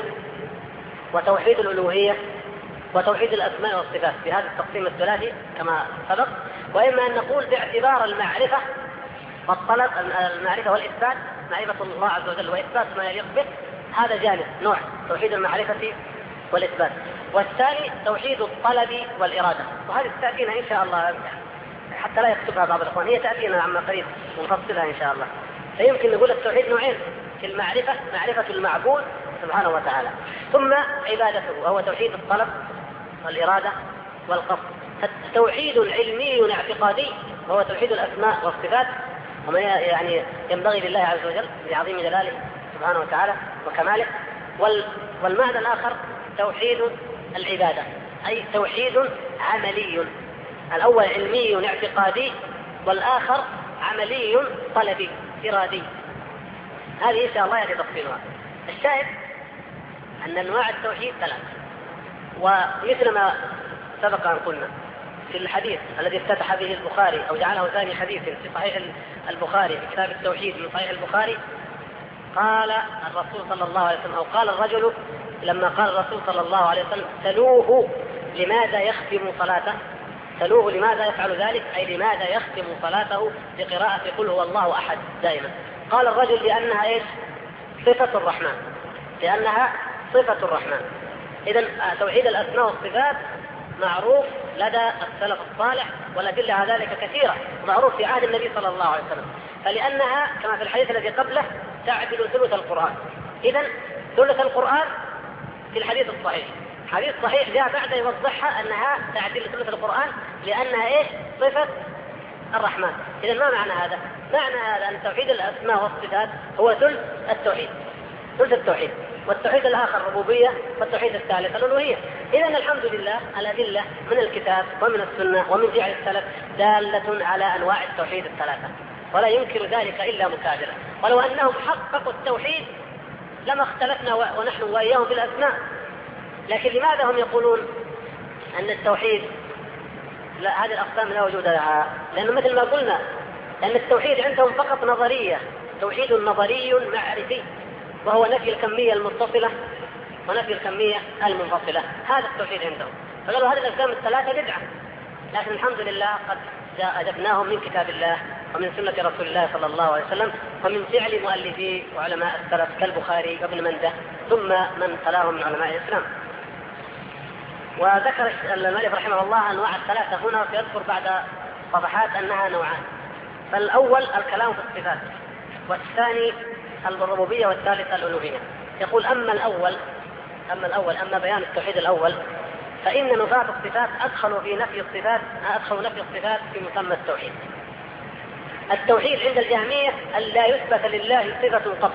وتوحيد الألوهية وتوحيد الأسماء والصفات بهذا التقسيم الثلاثي كما سبق، وإما أن نقول باعتبار المعرفة والطلب، المعرفة والإثبات، معرفة الله عز وجل وإثبات ما يليق به، هذا جانب نوع توحيد المعرفة والإثبات. والثاني توحيد الطلب والإرادة، وهذه تأتينا إن شاء الله حتى لا يكتبها بعض الإخوان، هي تأتينا عما قريب ونفصلها إن شاء الله. فيمكن نقول التوحيد نوعين، في المعرفة معرفة المعبود سبحانه وتعالى، ثم عبادته وهو توحيد الطلب والإرادة والقصد. التوحيد علمي اعتقادي وهو توحيد الأسماء والصفات وما يعني ينبغي لله عز وجل بعظيم جلاله سبحانه وتعالى وكماله. والمعنى الآخر توحيد العبادة، أي توحيد عملي، الأول علمي اعتقادي والآخر عملي طلبي إرادي. هذه إن شاء الله يأتي تفصيلها. الشاهد أن أنواع التوحيد 3، ومثل ما سبق أن قلنا في الحديث الذي افتتح به البخاري أو جعله ثاني حديث في صحيح البخاري في كتاب التوحيد من صحيح البخاري، قال الرسول صلى الله عليه وسلم، أو قال الرجل لما قال الرسول صلى الله عليه وسلم سلوه لماذا يختم صلاته، سلوه لماذا يفعل ذلك، أي لماذا يختم صلاته بقراءة قل هو الله أحد دائما. قال الرجل لأنها إيش؟ صفة الرحمن، لأنها صفة الرحمن. إذن توحيد الأسماء والصفات معروف لدى السلف الصالح، والأدلة على ذلك كثيرة، معروف في عهد النبي صلى الله عليه وسلم، فلأنها كما في الحديث الذي قبله تعدل ثلث القرآن. إذن ثلث القرآن في الحديث الصحيح، حديث صحيح جاء بعد يوضحها أنها تعدل ثلث القرآن لأنها إيش؟ صفة الرحمن. إذن ما معنى هذا؟ معنى هذا أن توحيد الأسماء والصفات هو ثلث التوحيد، ثلث التوحيد، والتوحيد الآخر الربوبية، والتوحيد الثالث الألوهية. إذن الحمد لله الأدلة من الكتاب ومن السنة ومن فعل السلف دالة على أنواع التوحيد الثلاثة، ولا ينكر ذلك إلا مكابرة. ولو أنهم حققوا التوحيد لما اختلفنا ونحن وإياهم في الأسماء. لكن لماذا هم يقولون أن التوحيد لا، هذه الأقسام لا وجود لها؟ لأنه مثل ما قلنا أن التوحيد عندهم فقط نظرية، توحيد نظري معرفي، وهو نفي الكمية المتصلة ونفي الكمية المنفصلة، هذا التوحيد عندهم. فقالوا هذه الأقسام الثلاثة بدعة، لكن الحمد لله قد أجبناهم من كتاب الله ومن سنة رسول الله صلى الله عليه وسلم ومن فعل مؤلفي وعلماء السلف كالبخاري وابن منده ثم من تلاهم من علماء الإسلام. وذكر المؤلف رحمه الله أنواع الثلاثة هنا، ويذكر بعد صفحات أنها نوعان. فالأول الكلام في الصفات، والثاني الربوبية، والثالث الألوهية. يقول أما بيان التوحيد الأول فإن نفاة الصفات أدخلوا نفي الصفات في مسمى التوحيد. التوحيد عند الجهمية أن لا يثبت لله صفة قط،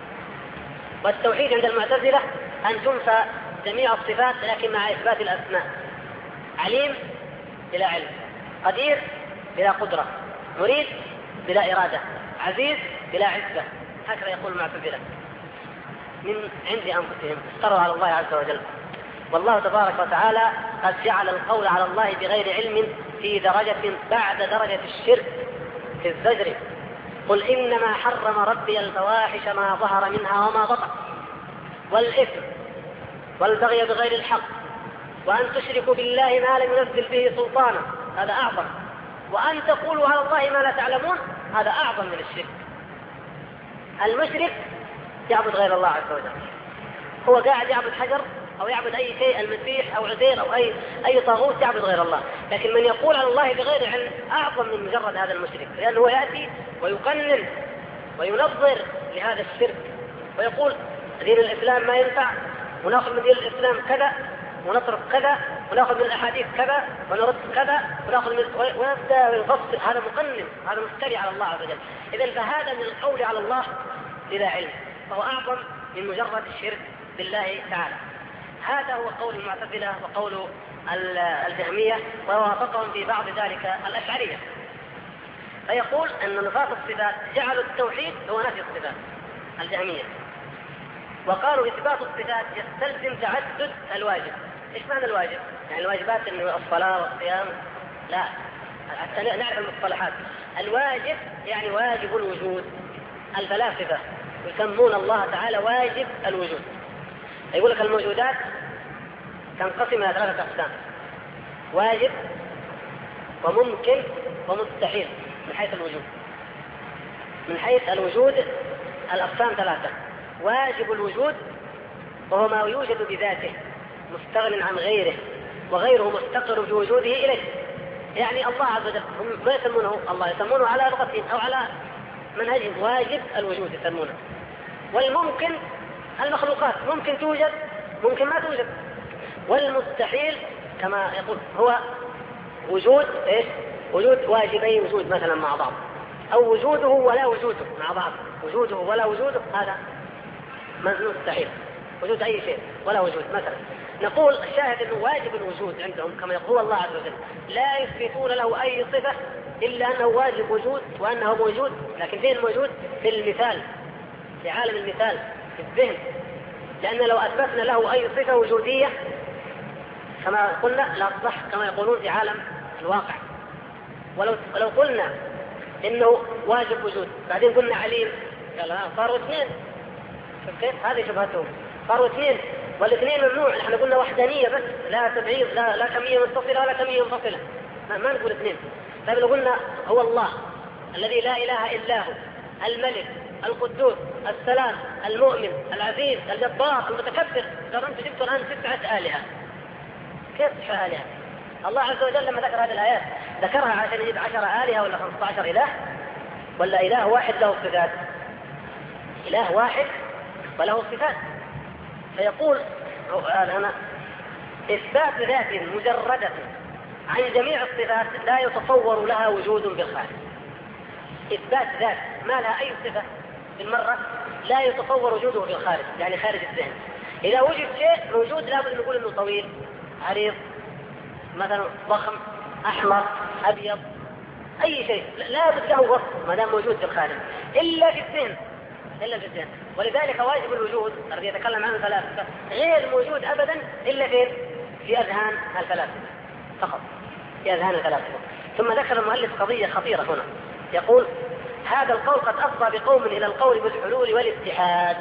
والتوحيد عند المعتزلة أن تنفى جميع الصفات لكن مع إثبات الأسماء. عليم بلا علم، قدير بلا قدرة، مريد بلا إرادة، عزيز بلا عزة، هكذا يقول المعتزلة من عند أنفسهم، افتروا على الله عز وجل. والله تبارك وتعالى قد جعل القول على الله بغير علم في درجة بعد درجة الشرك في الزجر. قل إنما حرم ربي الفواحش ما ظهر منها وما بطن والإثم والبغي بغير الحق وأن تشركوا بالله ما لم ينزل به سلطانا، هذا أعظم. وأن تقولوا على الله ما لا تعلمون، هذا أعظم من الشرك. المشرك يعبد غير الله عز وجل، هو قاعد يعبد حجر أو يعبد أي شيء، المسيح أو عزير أو أي طاغوت، يعبد غير الله. لكن من يقول على الله بغير علم أعظم من مجرد هذا المشرك، لأنه يأتي ويقنن وينظر لهذا الشرك ويقول دين الإسلام ما ينفع، ونأخذ من دين الإسلام كذا ونترك كذا، ونأخذ من الأحاديث كذا ونرد كذا، ونأخذ من ونبدأ يفصل. هذا مقنن، هذا مفتري على الله عز وجل. إذن فهذا من القول على الله بلا علم، فهو أعظم من مجرد الشرك بالله تعالى. هذا هو قول المعتزلة وقول الجهمية، ووافقهم في بعض ذلك الأشعرية. فيقول أن نفاة الصفات جعلوا التوحيد هو نفي الصفات الجهمية، وقالوا إثبات الصفات يستلزم تعدد الواجب. إيش معنى الواجب؟ يعني الواجبات إنه الصلاة والصيام؟ لا، حتى نعرف المصطلحات. الواجب يعني واجب الوجود. الفلاسفة يسمون الله تعالى واجب الوجود. يقول لك الموجودات تنقسم إلى 3 أقسام: واجب وممكن ومستحيل من حيث الوجود. من حيث الوجود الأقسام 3: واجب الوجود وهو ما يوجد بذاته مستغن عن غيره، وغيره مستقر بوجوده إليه. يعني الله عز وجل هم ما يسمونه الله، يسمونه على لغتهم أو على منهجهم واجب الوجود يسمونه. والممكن المخلوقات ممكن توجد ممكن ما توجد. والمستحيل كما يقول هو وجود إيش؟ وجود واجبي وجود مثلا مع بعض، أو وجوده ولا وجوده مع بعض. وجوده ولا وجوده هذا مستحيل، وجود أي شيء ولا وجود. مثلا نقول الشاهد أنه واجب الوجود عندهم كما يقول الله عز وجل، لا يثبتون له أي صفة إلا أنه واجب وجود وأنه موجود. لكن فين موجود؟ في المثال، في عالم المثال، في الذهن. لأن لو أثبتنا له أي صفة وجودية كما قلنا لا تصح كما يقولون في عالم الواقع. ولو قلنا إنه واجب وجود بعدين قلنا عليم، قال صاروا 2. كيف هذه شبهتهم؟ صاروا 2، والاثنين ممنوع. احنا قلنا وحدانية بس، لا تبعيض، لا كمية متصلة ولا كمية منفصلة، ما نقول 2. طيب لو قلنا هو الله الذي لا إله إلا هو، الملك القدوس السلام المؤمن العزيز الجبار المتكبر، قالوا انتم جبتوا الآن 9 آلهة. كيف 9 آلهة؟ الله عز وجل لما ذكر هذه الآيات ذكرها عشان يجيب 10 آلهة ولا 15 إله، ولا إله واحد له صفات؟ إله واحد وله صفات. فيقول أنا إثبات ذات مجردة عن جميع الصفات لا يتصور لها وجود بالخارج. إثبات ذات ما لها أي صفة بالمرة لا يتصور وجوده في الخارج، يعني خارج الذهن. إذا وجد شيء موجود لابد نقول إنه طويل عريض مثلا ضخم أحمر أبيض، أي شيء لابد له وصف ما دام موجود في الخارج إلا في الذهن. ولذلك واجب الوجود الذي يتكلم عنه الفلاسفة غير موجود أبدا إلا في أذهان الفلاسفة فقط، في أذهان الفلاسفة. ثم ذكر المؤلف قضية خطيرة هنا، يقول هذا القول قد أفضى بقوم إلى القول بالحلول والاتحاد،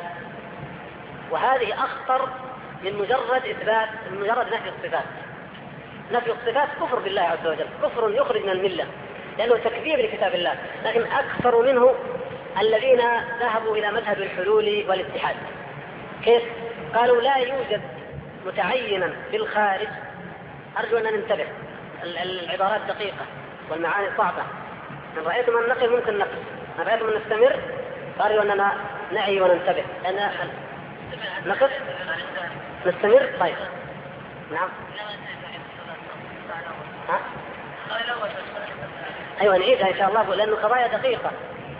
وهذه أخطر من مجرد نفي الصفات. نفي الصفات كفر بالله عز وجل، كفر يخرج من الملة لأنه تكذيب لكتاب الله. لكن أكثر منه الذين ذهبوا إلى مذهب الحلول والاتحاد. كيف؟ قالوا لا يوجد متعينا بالخارج. أرجو أن ننتبه، العبارات دقيقة والمعاني صعبة. إن رأيتم أن نقل ممكن نقل، إن رأيتم أن نستمر أرجو أننا نعي وننتبه. أنا نقف نستمر. طيب نعم. ها؟ أيوة نعيدها إن شاء الله لأنه قضايا دقيقة.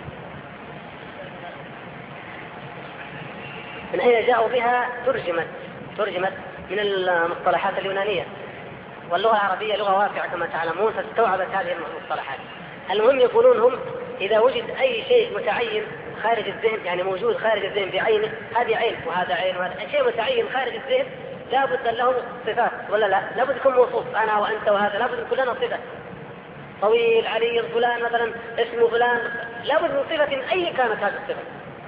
من أين جاءوا بها؟ ترجمت من المصطلحات اليونانية، واللغة العربية لغة واسعة كما تعلمون فاستوعبت هذه المصطلحات. المهم يقولون هم إذا وجد أي شيء متعين خارج الذهن، يعني موجود خارج الذهن بعينه، هذه عين وهذا عين وهذا شيء متعين خارج الذهن، لابد له صفات ولا لا؟ لابد يكون موصوف، أنا وأنت وهذا لابد كلنا صفة. طويل علي فلان مثلا اسمه فلان، لابد من صفة أي كانت هذه الصفة.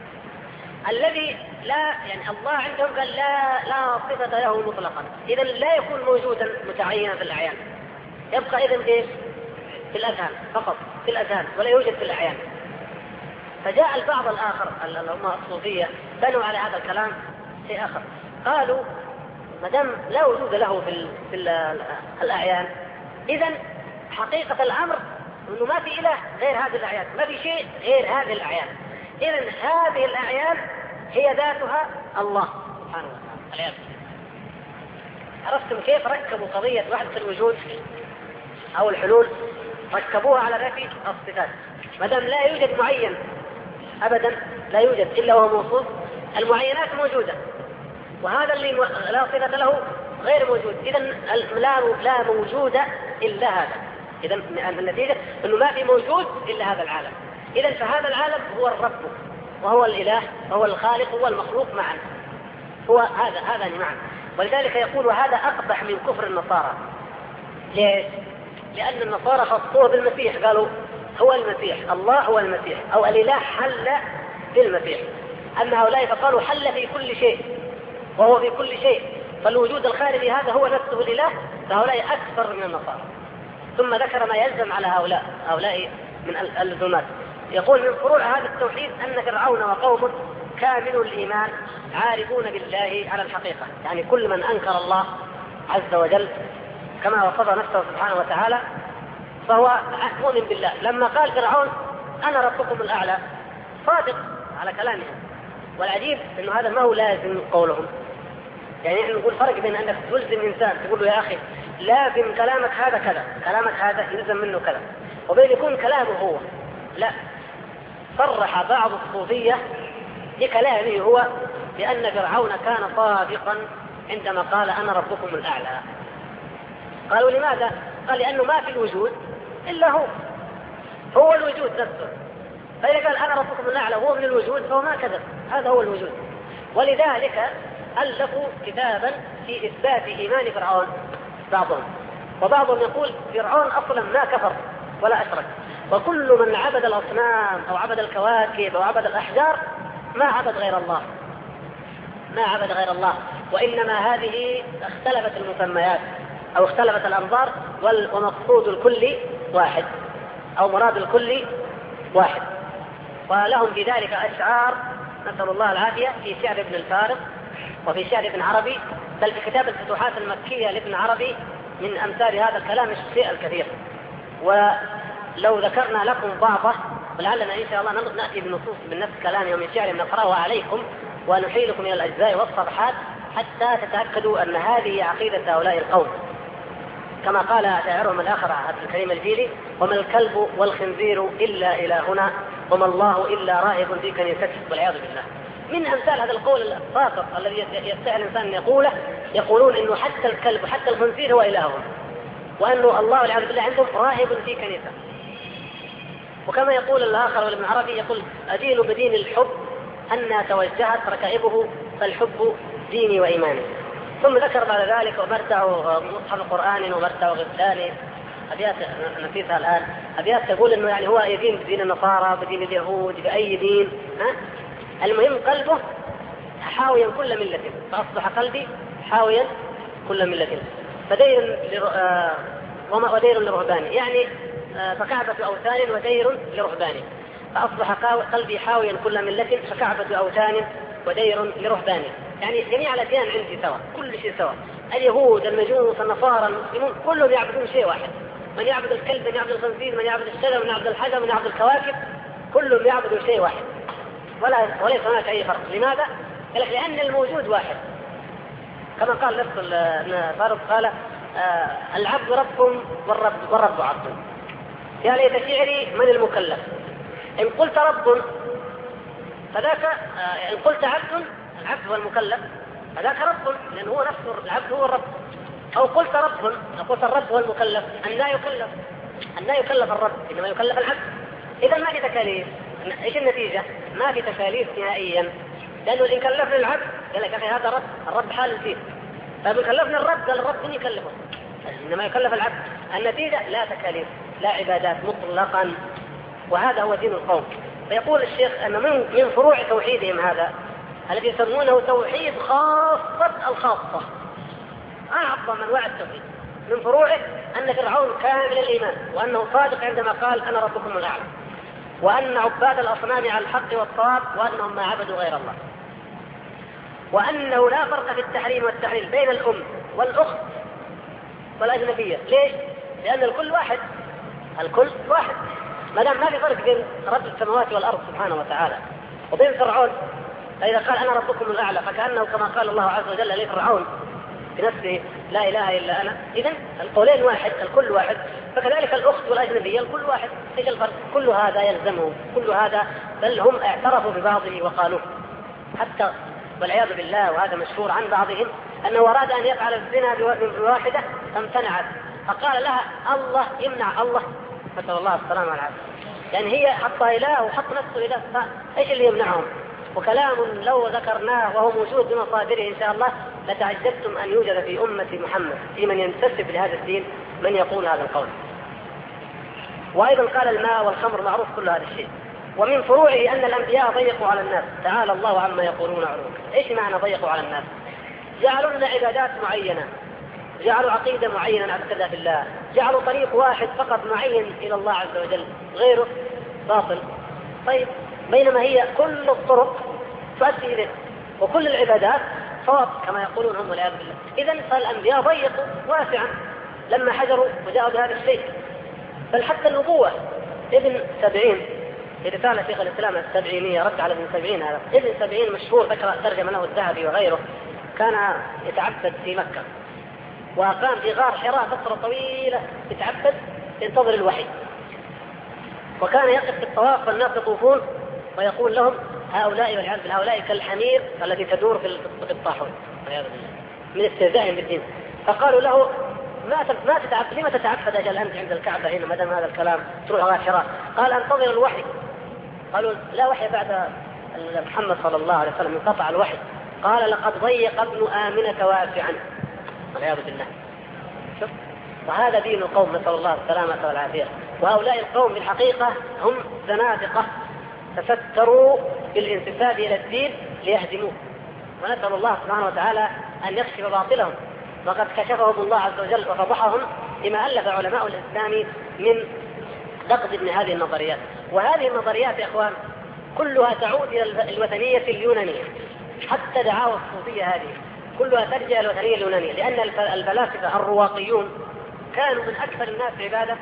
الذي لا يعني الله عندهم قال لا صفة له مطلقا، إذا لا يكون موجودا متعينا في الأعيان، يبقى إذن إيش؟ في الأذهان فقط، في الأذهان ولا يوجد في الأعيان. فجاء البعض الآخر هم الصوفية بنوا على هذا الكلام شيء آخر، قالوا ما دام لا وجود له في الأعيان، إذن حقيقة الأمر أنه ما في إله غير هذه الأعيان، ما في شيء غير هذه الأعيان، إذن هذه الأعيان هي ذاتها الله سبحانه وتعالى. عرفتم كيف ركبوا قضية وحدة الوجود أو الحلول؟ ركبوها على نفي الصفات. ما دام لا يوجد معين أبدا، لا يوجد إلا وهو موصوف، المعينات موجودة وهذا اللي لا صفة له غير موجود، إذن لا موجود إلا هذا. إذن النتيجة أنه ما في موجود إلا هذا العالم. إذن فهذا العالم هو الرب وهو الإله وهو الخالق وهو المخلوق معا، هو هذا معا. ولذلك يقول وهذا أقبح من كفر النصارى. ليش؟ لأن النصارى خصوه بالمسيح، قالوا هو المسيح، الله هو المسيح، أو الإله حل بالمسيح. أما هؤلاء فقالوا حل في كل شيء وهو في كل شيء، فالوجود الخارجي هذا هو نفسه الإله، فهؤلاء أكثر من النصارى. ثم ذكر ما يلزم على هؤلاء من اللزومات. يقول من فروع هذا التوحيد أن فرعون وقومه كاملوا الإيمان عارفون بالله على الحقيقة، يعني كل من أنكر الله عز وجل كما وصف نفسه سبحانه وتعالى فهو مؤمن بالله. لما قال فرعون أنا ربكم الأعلى صادق على كلامهم، والعجيب أنه هذا ما هو لازم قولهم. يعني نحن نقول فرق بين أنك تلزم إنسان تقول له يا أخي لازم كلامك هذا كذا، كلامك هذا يلزم منه كذا، وبين يكون كلامه هو لا. صرح بعض الصوفية بكلامه هو بأن فرعون كان صادقا عندما قال أنا ربكم الأعلى. قالوا لماذا؟ قال لأنه ما في الوجود إلا هو الوجود نفسه، فإذا قال أنا ربكم الأعلى هو من الوجود فهو ما كذب، هذا هو الوجود. ولذلك ألفوا كتابا في إثبات إيمان فرعون بعضهم، وبعضهم يقول فرعون أصلا ما كفر ولا أشرك، وكل من عبد الأصنام أو عبد الكواكب أو عبد الأحجار ما عبد غير الله، وإنما هذه اختلفت المسميات أو اختلفت الأنظار، ومقصود الكل واحد أو مراد الكل واحد. ولهم في ذلك أشعار نسأل الله العافية في شعر ابن الفارض وفي شعر ابن عربي، بل في كتاب الفتوحات المكية لابن عربي من أمثال هذا الكلام الشيء الكثير. ولو ذكرنا لكم بعضه ولعلنا إن شاء الله نأتي بنصوص من نفس كلامه ومن شعر نقرأه عليكم ونحيلكم إلى الأجزاء والصفحات حتى تتأكدوا أن هذه عقيدة هؤلاء القوم. كما قال شاعرهم الآخر عبد الكريم الجيلي وما الكلب والخنزير إلا إلهنا وما الله إلا راهب في كنيسته، والعياذ بالله. من أمثال هذا القول الفاقط الذي يستحيل الإنسان أن يقوله، يقولون إنه حتى الكلب وحتى الخنزير هو إلههم، وأنه الله والعياذ بالله عندهم راهب في كنيسة. وكما يقول الآخر ابن عربي يقول أدين بدين الحب أن توجهت ركائبه فالحب ديني وإيماني. ثم ذكر بعد ذلك ومرتع مصحف القرآن ومرتع غزلاني، أبيات نسيتها الآن، أبيات تقول إنه يعني هو يدين بدين النصارى بدين اليهود بأي دين. المهم قلبه حاويا كل ملة، فأصبح قلبي حاويا كل ملة، ودير لرهبان، يعني فكعبة أوثان ودير لرهبان، فأصبح قلبي حاويا كل ملة فكعبة أوثان ودير لرهبان. يعني جميع الأديان عندي سوا، كل شيء سوا، اليهود المجوس النصارى المسلمون كلهم يعبدون شيء واحد، من يعبد الكلب من يعبد الخنزير من يعبد الشجر من يعبد الحجر من يعبد الكواكب، كلهم يعبدوا شيء واحد وليس هناك أي فرق. لماذا؟ لأن الموجود واحد، كما قال نفس ابن فارس قال العبد رب والرب عبد. يا ليت شعري من المكلف، إن قلت رب فذاك، إن قلت عبد، العبد هو المكلف فذاك رب، لأن هو نفسه العبد هو الرب. أو قلت رب، قلت الرب هو المكلف، أن لا يكلف الرب، إنما يكلف العبد. إذا ما في تكاليف. إيش النتيجة؟ ما في تكاليف نهائيا، لأنه إن كلفنا العبد قال لك أخي هذا رب، الرب حال فيه، طيب كلفنا الرب قال الرب من يكلفه، إنما يكلف العبد. النتيجة لا تكاليف لا عبادات مطلقا، وهذا هو دين القوم. فيقول الشيخ أن من فروع توحيدهم هذا الذي يسمونه توحيد خاصة الخاصة، أعظم أنواع التوحيد، من فروعه أن فرعون كامل الإيمان وأنه صادق عندما قال أنا ربكم الأعلى، وأن عباد الأصنام على الحق والصواب وأنهم ما عبدوا غير الله، وأنه لا فرق في التحريم والتحليل بين الأم والأخت والأجنبية. ليش؟ لأن الكل واحد، الكل واحد، ما دام ما في فرق بين رب السماوات والأرض سبحانه وتعالى وبين فرعون. فإذا قال أنا ربكم الأعلى فكأنه كما قال الله عز وجل لفرعون بنفسه لا إله إلا أنا، إذن القولين واحد، الكل واحد. فكذلك الأخت والأجنبية الكل واحد، إيش الفرق؟ كل هذا يلزمه، كل هذا، بل هم اعترفوا ببعضه وقالوه حتى والعياذ بالله، وهذا مشهور عن بعضهم أنه أراد أن يفعل الزنا بواحدة فامتنعت، فقال لها الله يمنع الله، نسأل الله السلامة والعافية. يعني هي حطها إله وحط نفسه إله، فإيش اللي يمنعهم؟ وكلام لو ذكرناه وهو موجود بمصادره إن شاء الله لتعجبتم أن يوجد في أمة محمد في من ينتسب لهذا الدين من يقول هذا القول. وأيضا قال الماء والخمر معروف كل هذا الشيء. ومن فروعه أن الأنبياء ضيقوا على الناس، تعالى الله عما يقولون علوا. إيش معنى ضيقوا على الناس؟ جعلوا لنا عبادات معينة، جعلوا عقيدة معينة نعتقدها في الله، جعلوا طريق واحد فقط معين إلى الله عز وجل، غيره باطل. طيب بينما هي كل الطرق تؤدي إليه وكل العبادات صواب كما يقولون هم والعياذ بالله. إذن فالأنبياء ضيقوا واسعا لما حجروا وجاءوا بهذا الشيء. بل حتى النبوة ابن 70 في رسالة شيخ الإسلام السبعينية رد على ابن 70، هذا ابن 70 مشهور ذكر ترجم له الذهبي وغيره، كان يتعبد في مكة وأقام في غار حراء فترة طويلة يتعبد ينتظر الوحي، وكان يقف في الطواف والناس يطوفون ويقول لهم هؤلاء والعياذ بالله هؤلاء كالحمير التي تدور في الطاحون والعياذ بالله من استهزائهم بالدين. فقالوا له ما تتعبد، لما تتعبد أجل أنت عند الكعبة هنا ما دام هذا الكلام تروح غار حراء؟ قال انتظر الوحي. قالوا لا وحي بعد محمد صلى الله عليه وسلم، انقطع الوحي. قال لقد ضيق ابن آمنة واسعا والعياذ بالله. شوف، وهذا دين القوم نسأل الله السلامة والعافية. وهؤلاء القوم بالحقيقة هم زنادقة تستروا بالانتساب إلى الدين ليهدموه، ونسأل الله سبحانه وتعالى أن يكشف باطلهم، وقد كشفهم الله عز وجل وفضحهم بما ألف علماء الإسلام من نقد ابن هذه النظريات. وهذه النظريات يا إخوان كلها تعود إلى الوثنية اليونانية، حتى دعاوى الصوفية هذه كلها ترجع إلى الوثنية اليونانية، لأن الفلاسفة الرواقيون كانوا من أكثر الناس عبادة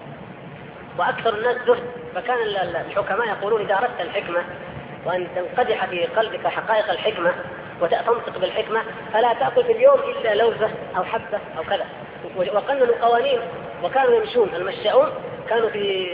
وأكثر الناس زهد. فكان الحكماء يقولون إذا أردت الحكمة وأن تنقدح في قلبك حقائق الحكمة وتنطق بالحكمة فلا تأكل في اليوم إلا لوزة أو حبة أو كذا. وقننوا قوانين وكانوا يمشون، المشاؤون كانوا في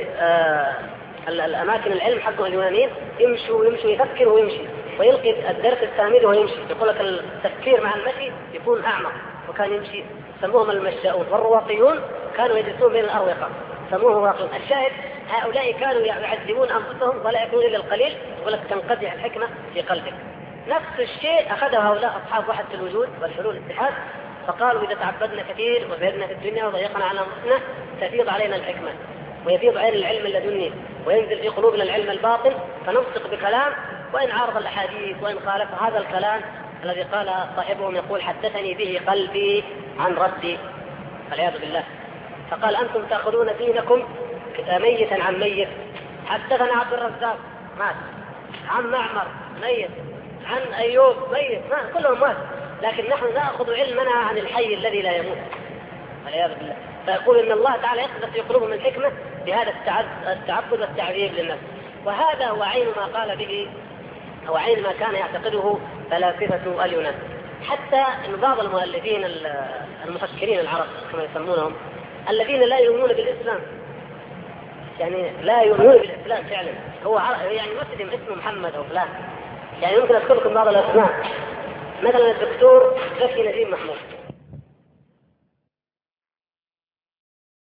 الأماكن العلم حقهم اليونانيين يمشوا يفكر ويمشي ويلقي الدرس التامل ويمشي. يقول لك التفكير مع المشي يكون أعمق، وكان يمشي. سموهم المشاؤون. والرواقيون كانوا يجلسون بين الأروقة سموه واقعون. الشاهد هؤلاء كانوا يعذبون أنفسهم ولا يكون إلا القليل، يقول لك تنقدح الحكمة في قلبك. نفس الشيء أخذه هؤلاء أصحاب وحدة الوجود والحلول الاتحاد، فقالوا إذا تعبدنا كثير وزهدنا في الدنيا وضيقنا على أنفسنا تفيض علينا الحكمة ويفيض علينا العلم اللدني وينزل في قلوبنا العلم الباطن فننطق بكلام وإن عارض الأحاديث وإن خالف هذا الكلام الذي قال صاحبهم يقول حدثني به قلبي عن ربي والعياذ بالله. فقال أنتم تأخذون دينكم ميتا عن ميت. حدثنا عبد الرزاق مات، عن معمر ميت، عن أيوب ميت، كلهم مات، لكن نحن نأخذ علمنا عن الحي الذي لا يموت والعياذ بالله. فيقول إن الله تعالى يقذف في قلوبهم الحكمة بهذا التعبد والتعذيب للنفس. وهذا هو عين ما قال به، أو عين ما كان يعتقده فلاسفة اليونان. حتى أن بعض المؤلفين المفكرين العرب كما يسمونهم الذين لا يؤمنون بالإسلام، يعني لا يؤمنون بالإسلام فعلا، هو يعني مسلم اسمه محمد أو فلان، يعني يمكن أذكر لكم بعض الأسماء، مثلا الدكتور زكي نجيب محمود